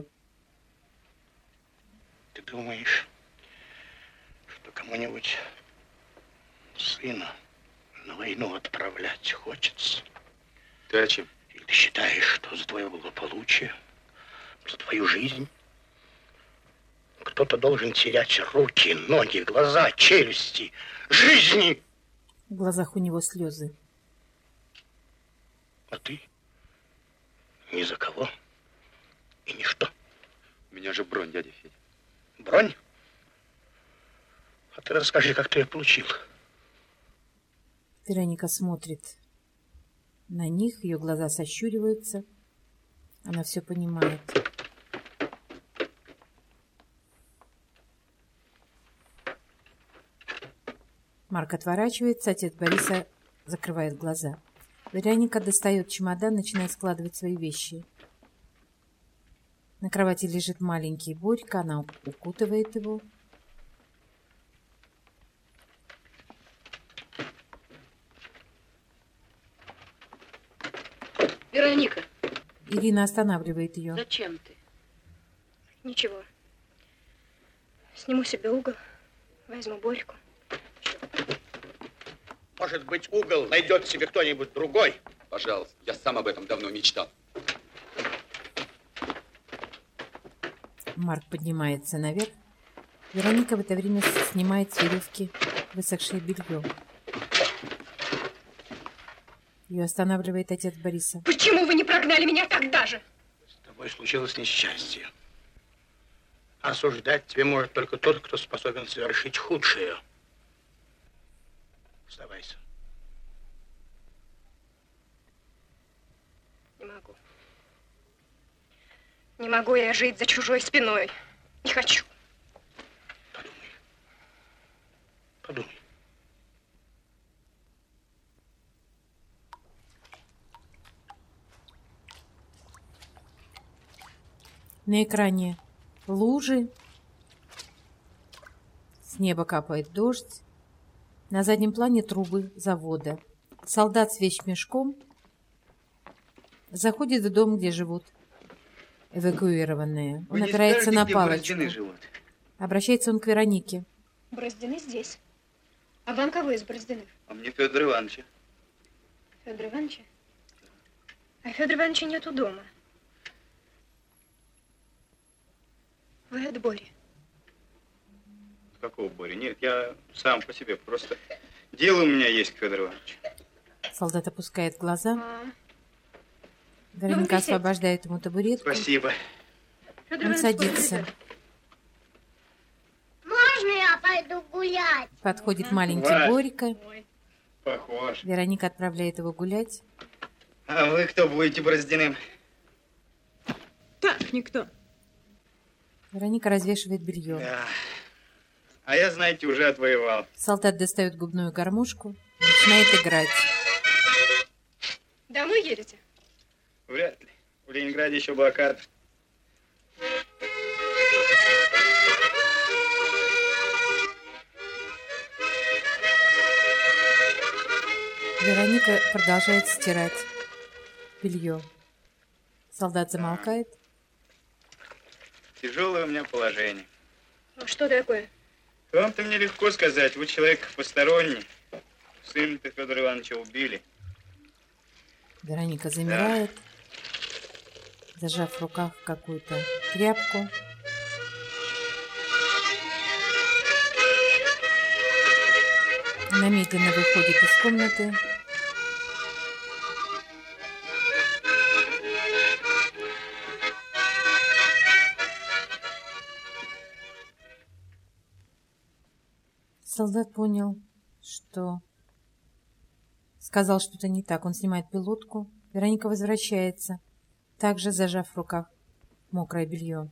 I: Ты думаешь, что кому-нибудь сына на войну отправлять хочется?
F: Ты о чем?
I: Или ты считаешь, что за твое благополучие, за твою жизнь кто-то должен терять руки, ноги, глаза, челюсти, жизни?
A: В глазах у него слезы.
I: А ты ни за кого и ничто.
F: У меня же бронь, дядя Федя.
I: Бронь? А ты расскажи, как ты ее получил.
A: Вероника смотрит на них, ее глаза сощуриваются. Она все понимает. Марк отворачивается, отец Бориса закрывает глаза. Вероника достает чемодан, начинает складывать свои вещи. На кровати лежит маленький Борька, она укутывает его.
E: Вероника.
A: Ирина останавливает ее.
E: Зачем ты?
C: Ничего. Сниму себе угол, возьму Борьку.
I: Может быть, угол найдет себе кто-нибудь другой.
F: Пожалуйста, я сам об этом давно мечтал.
A: Марк поднимается наверх. Вероника в это время снимает с веревки высохшее белье. Ее останавливает отец Бориса.
C: Почему вы не прогнали меня тогда же?
I: С тобой случилось несчастье. Осуждать тебе может только тот, кто способен совершить худшее. Оставайся.
C: Не могу. Не могу я жить за чужой спиной. Не хочу.
I: Подумай. Подумай.
A: На экране лужи. С неба капает дождь. На заднем плане трубы завода. Солдат с вещмешком заходит в дом, где живут эвакуированные. Он опирается на палочку. Обращается он к Веронике.
C: Бороздины здесь. А вам кого из Бороздиных?
G: А мне Федора Ивановича.
C: Федора Ивановича? А Федора Ивановича нету дома. Вы от Бори?
G: Какого Бори? Нет, я сам по себе. Просто дело у меня есть к Федору Ивановичу.
A: Солдат опускает глаза.
C: А...
A: Вероника освобождает ему табуретку.
G: Спасибо.
A: Он садится.
K: Можно я пойду гулять?
A: Подходит маленький
G: Вась.
A: Борька.
G: Похож.
A: Вероника отправляет его гулять.
G: А вы кто будете Бороздиным?
J: Так, никто.
A: Вероника развешивает белье.
G: Да. А я, знаете, уже отвоевал.
A: Солдат достает губную гармошку, начинает играть.
C: Домой едете?
G: Вряд ли. В Ленинграде еще блокада.
A: Вероника продолжает стирать белье. Солдат замолкает.
G: Тяжелое у меня положение.
C: А что такое?
G: Вам-то мне легко сказать. Вы человек посторонний. Сына-то Федора Ивановича убили.
A: Вероника замирает, да. Зажав в руках какую-то тряпку. Она медленно выходит из комнаты. Солдат понял, что сказал что-то не так. Он снимает пилотку. Вероника возвращается, также зажав в руках мокрое белье.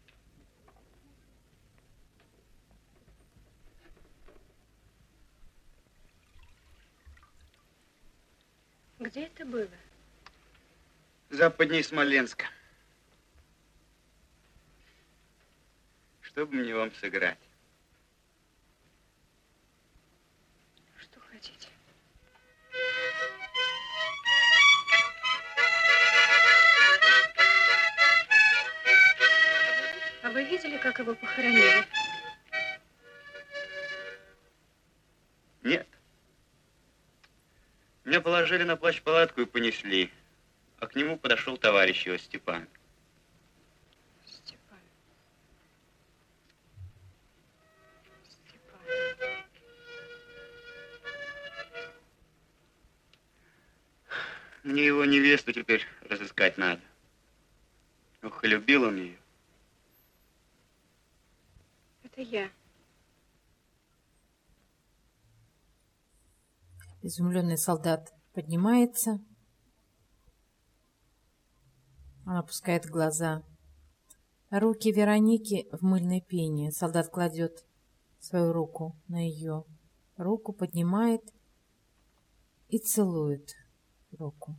C: Где это было?
G: Западнее Смоленска. Что бы мне вам сыграть?
C: Что хотите? А вы видели, как его похоронили?
G: Нет. Меня положили на плащ-палатку и понесли. А к нему подошел товарищ его, Степан.
C: Степан. Степан.
G: Мне его невесту теперь разыскать надо. Ох, любил он ее.
C: Это я.
A: Изумленный солдат поднимается. Он опускает глаза. Руки Вероники в мыльной пене. Солдат кладет свою руку на ее руку, поднимает и целует руку.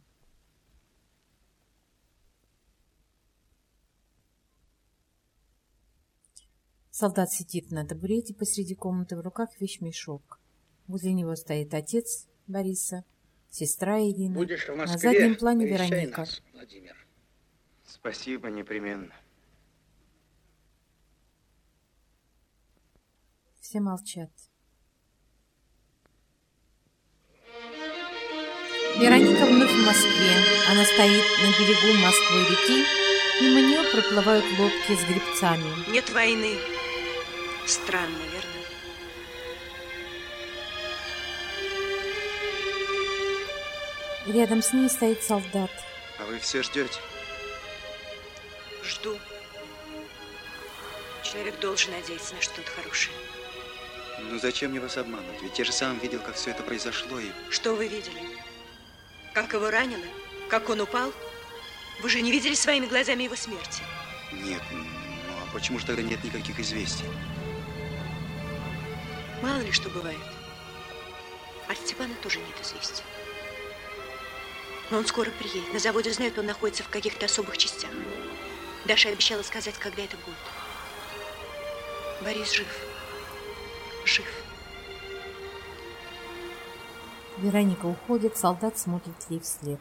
A: Солдат сидит на табурете посреди комнаты, в руках вещмешок. Возле него стоит отец Бориса, сестра Ирина.
I: Будешь в Москве,
A: на заднем плане
I: навещай
A: Вероника.
I: нас, Владимир.
G: Спасибо, непременно.
A: Все молчат. Вероника вновь в Москве. Она стоит на берегу Москвы-реки. Мимо нее проплывают лодки с гребцами.
U: Нет войны. Странно, верно?
A: Рядом с ней стоит солдат.
L: А вы все ждете?
U: Жду. Человек должен надеяться на что-то хорошее.
L: Ну зачем мне вас обманывать? Ведь я же сам видел, как все это произошло и...
U: Что вы видели? Как его ранило? Как он упал? Вы же не видели своими глазами его смерти?
L: Нет, ну а почему же тогда нет никаких известий?
U: Мало ли что бывает. От Степана тоже нет известий. Но он скоро приедет. На заводе знают, он находится в каких-то особых частях. Даша обещала сказать, когда это будет. Борис жив. Жив.
A: Вероника уходит, солдат смотрит ей вслед.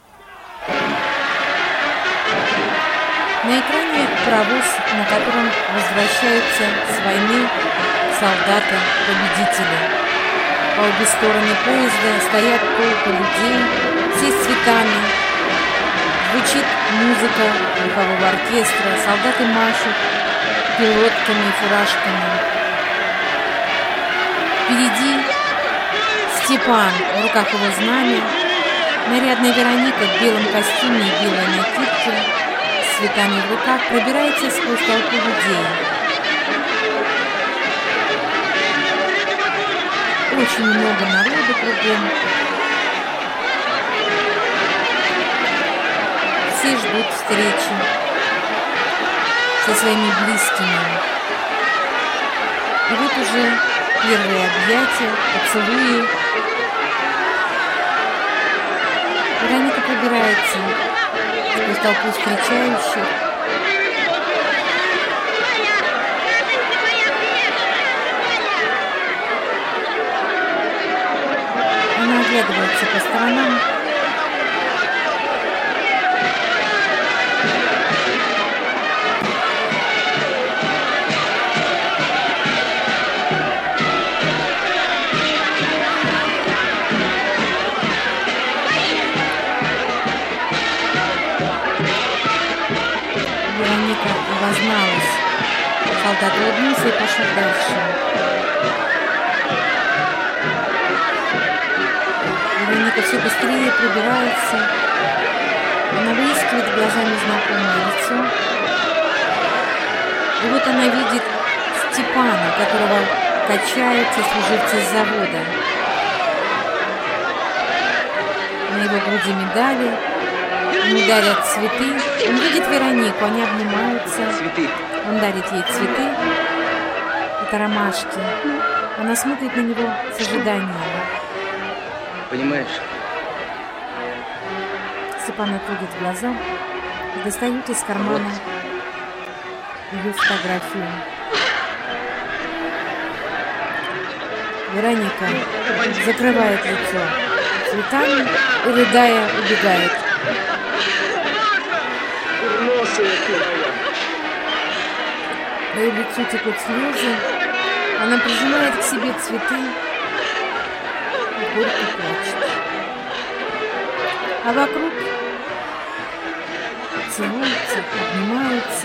A: На экране паровоз, на котором возвращаются с войны солдаты-победители. По обе стороны поезда стоят толпы людей, все с цветами. Звучит музыка духового оркестра, солдаты машут пилотками и фуражками. Впереди Степан, в руках его знамя, нарядная Вероника в белом костюме и белой накидке с цветами в руках пробирается сквозь толпу людей. Очень много народу кругом. Все ждут встречи со своими близкими. И вот уже первые объятия, поцелуи. Вероника пробирается сквозь толпу встречающих. Она оглядывается по сторонам. Вероника обозналась. Солдат улыбнулся и пошел дальше. Вероника все быстрее пробирается. Она выискивает глазами знакомое лицо. И вот она видит Степана, которого качают все служивцы с завода. На его груди медали. Ему дарят цветы. Он видит Веронику, они обнимаются.
B: Цветы.
A: Он дарит ей цветы. Это ромашки. Она смотрит на него с ожиданием.
B: Понимаешь?
A: Степан отводит глаза и достает из кармана вот ее фотографию. Вероника закрывает лицо цветами и, рыдая, убегает. По ее лицу текут слезы. Она прижимает к себе цветы и горько плачет. А вокруг целуются, обнимаются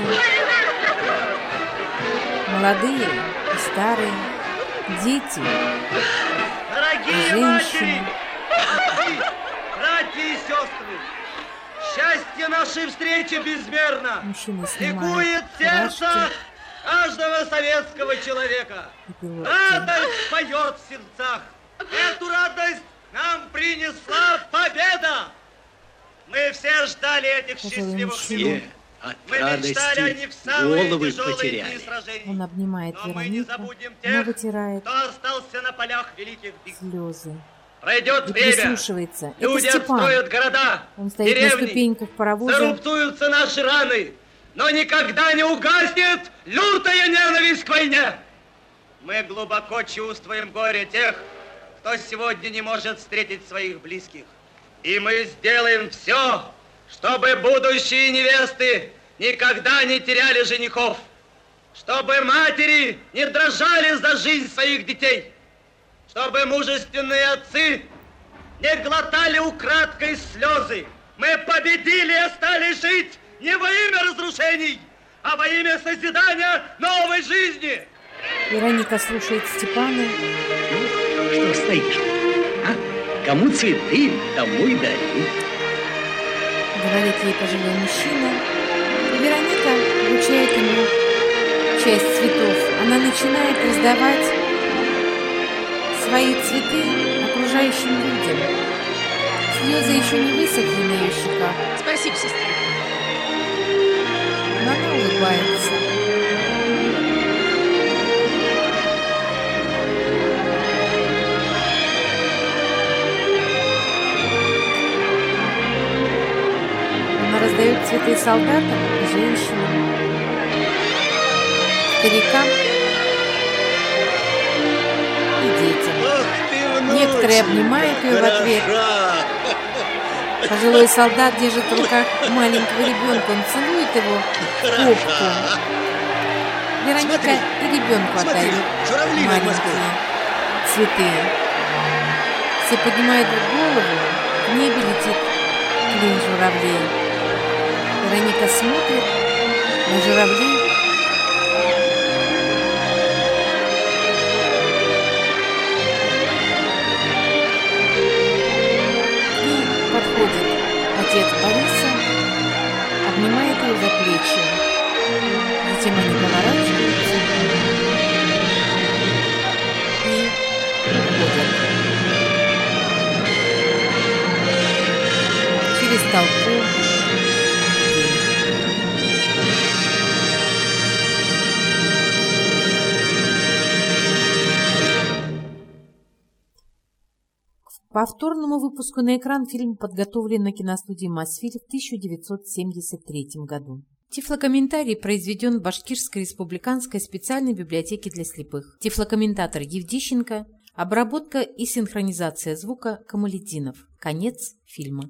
A: молодые и старые, дети,
V: Дорогие
A: женщины.
V: матери, братья и сестры, счастье нашей встречи безмерно.
A: Мужчина
V: ликует сердце каждого советского человека. Радость поет в сердцах. Эту радость нам принесла победа. Мы все ждали этих счастливых минут.
T: От
V: Мы мечтали о них в самые
T: головы
V: тяжелые
T: потеряли.
V: дни сражений.
A: Он обнимает
V: Но мы не
A: Веронику,
V: забудем
A: она
V: тех,
A: вытирает
V: кто остался на полях великих битв.
A: слезы.
V: Пройдет
A: И
V: время.
A: прислушивается.
V: Люди
A: Это Степан.
V: отстроят города,
A: Он стоит
V: деревни,
A: на ступеньках паровоза.
V: зарубцуются наши раны, но никогда не угаснет лютая ненависть к войне. Мы глубоко чувствуем горе тех, кто сегодня не может встретить своих близких. И мы сделаем все, чтобы будущие невесты никогда не теряли женихов, чтобы матери не дрожали за жизнь своих детей, чтобы мужественные отцы не глотали украдкой слезы. Мы победили и остались жить не во имя разрушений, а во имя созидания новой жизни.
A: Вероника слушает Степана.
T: Ну, что стоишь? А? Кому цветы, тому и дарю.
A: Говорит ей пожилой мужчина. И Вероника вручает ему часть цветов. Она начинает раздавать свои цветы окружающим людям. Слезы еще не высохли на ее щеках.
J: Спасибо, сестра.
A: Но она улыбается. Она раздает цветы солдатам и женщинам, старикам и детям. Некоторые обнимают ее в ответ. Пожилой солдат держит в руках маленького ребенка. Он целует его в попку. Вероника смотри, и ребенку отдает маленькие цветы. Все поднимают голову, в небе летит клин журавлей. Вероника смотрит на журавлей. И подходит отец Бориса, обнимает ее за плечи. Затем они поворачиваются и уходят через толпу. К повторному выпуску на экран фильм подготовлен на киностудии «Мосфильм» в тысяча девятьсот семьдесят третьем году. Тифлокомментарий произведен в Башкирской республиканской специальной библиотеке для слепых. Тифлокомментатор Евдищенко. Обработка и синхронизация звука Камалетдинов. Конец фильма.